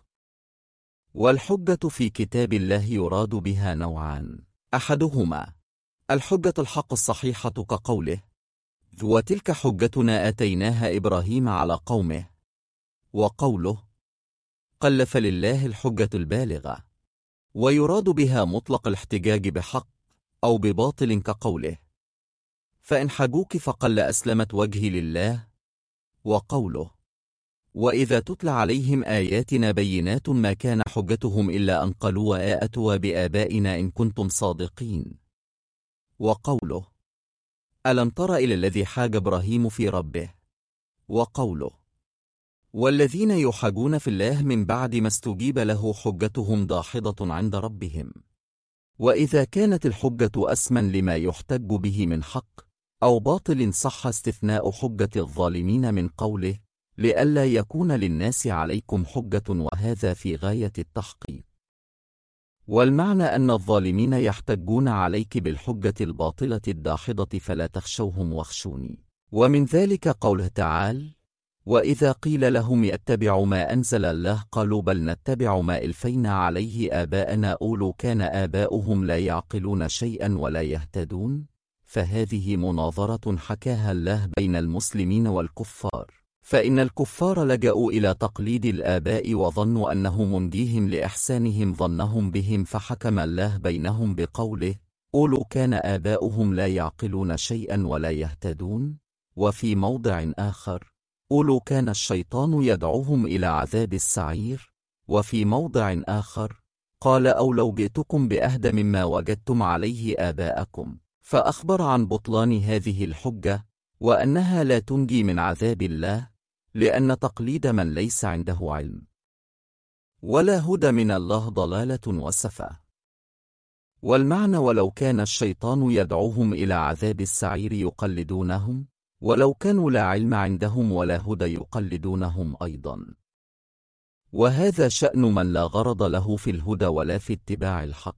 والحجة في كتاب الله يراد بها نوعان: أحدهما الحجة الحق الصحيحة كقوله: وتلك حجتنا آتيناها إبراهيم على قومه، وقوله: قل فلله الحجة البالغة. ويراد بها مطلق الاحتجاج بحق أو بباطل كقوله: فإن حجوك فقل أسلمت وجهي لله، وقوله: وإذا تتلى عليهم آياتنا بينات ما كان حجتهم إلا أن قالوا وآتوا بآبائنا إن كنتم صادقين، وقوله: ألم تر إلى الذي حاج إبراهيم في ربه، وقوله: والذين يحاجون في الله من بعد ما استجيب له حجتهم داحضة عند ربهم. وإذا كانت الحجة أسما لما يحتج به من حق، أو باطل صح استثناء حجة الظالمين من قوله لئلا يكون للناس عليكم حجة، وهذا في غاية التحقيق. والمعنى أن الظالمين يحتجون عليك بالحجة الباطلة الداحضة فلا تخشوهم واخشوني. ومن ذلك قوله تعالى وإذا قيل لهم يتبعوا ما أنزل الله قالوا بل نتبع ما ألفينا عليه آباءنا أولو كان آباؤهم لا يعقلون شيئا ولا يهتدون. فهذه مناظرة حكاها الله بين المسلمين والكفار، فإن الكفار لجأوا إلى تقليد الآباء وظنوا أنه منجيهم لإحسانهم ظنهم بهم، فحكم الله بينهم بقوله أولو كان آباؤهم لا يعقلون شيئا ولا يهتدون. وفي موضع آخر أولو كان الشيطان يدعوهم إلى عذاب السعير. وفي موضع آخر قال أو لو جئتكم بأهدى مما وجدتم عليه آباءكم، فأخبر عن بطلان هذه الحجة وأنها لا تنجي من عذاب الله، لأن تقليد من ليس عنده علم ولا هدى من الله ضلالة وسفة. والمعنى ولو كان الشيطان يدعوهم إلى عذاب السعير يقلدونهم، ولو كانوا لا علم عندهم ولا هدى يقلدونهم أيضا. وهذا شأن من لا غرض له في الهدى ولا في اتباع الحق،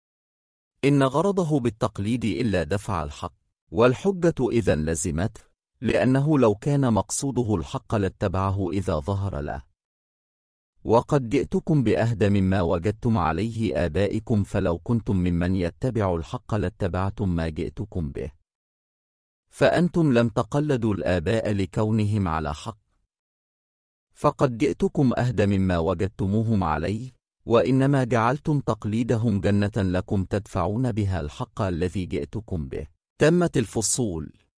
إن غرضه بالتقليد إلا دفع الحق، والحجة إذن لزمته، لأنه لو كان مقصوده الحق لاتبعه إذا ظهر له. وقد جئتكم بأهدى مما وجدتم عليه آبائكم فلو كنتم ممن يتبع الحق لاتبعتم ما جئتكم به، فأنتم لم تقلدوا الآباء لكونهم على حق، فقد جئتكم أهدى مما وجدتموهم عليه، وإنما جعلتم تقليدهم جنة لكم تدفعون بها الحق الذي جئتكم به. تمت الفصول.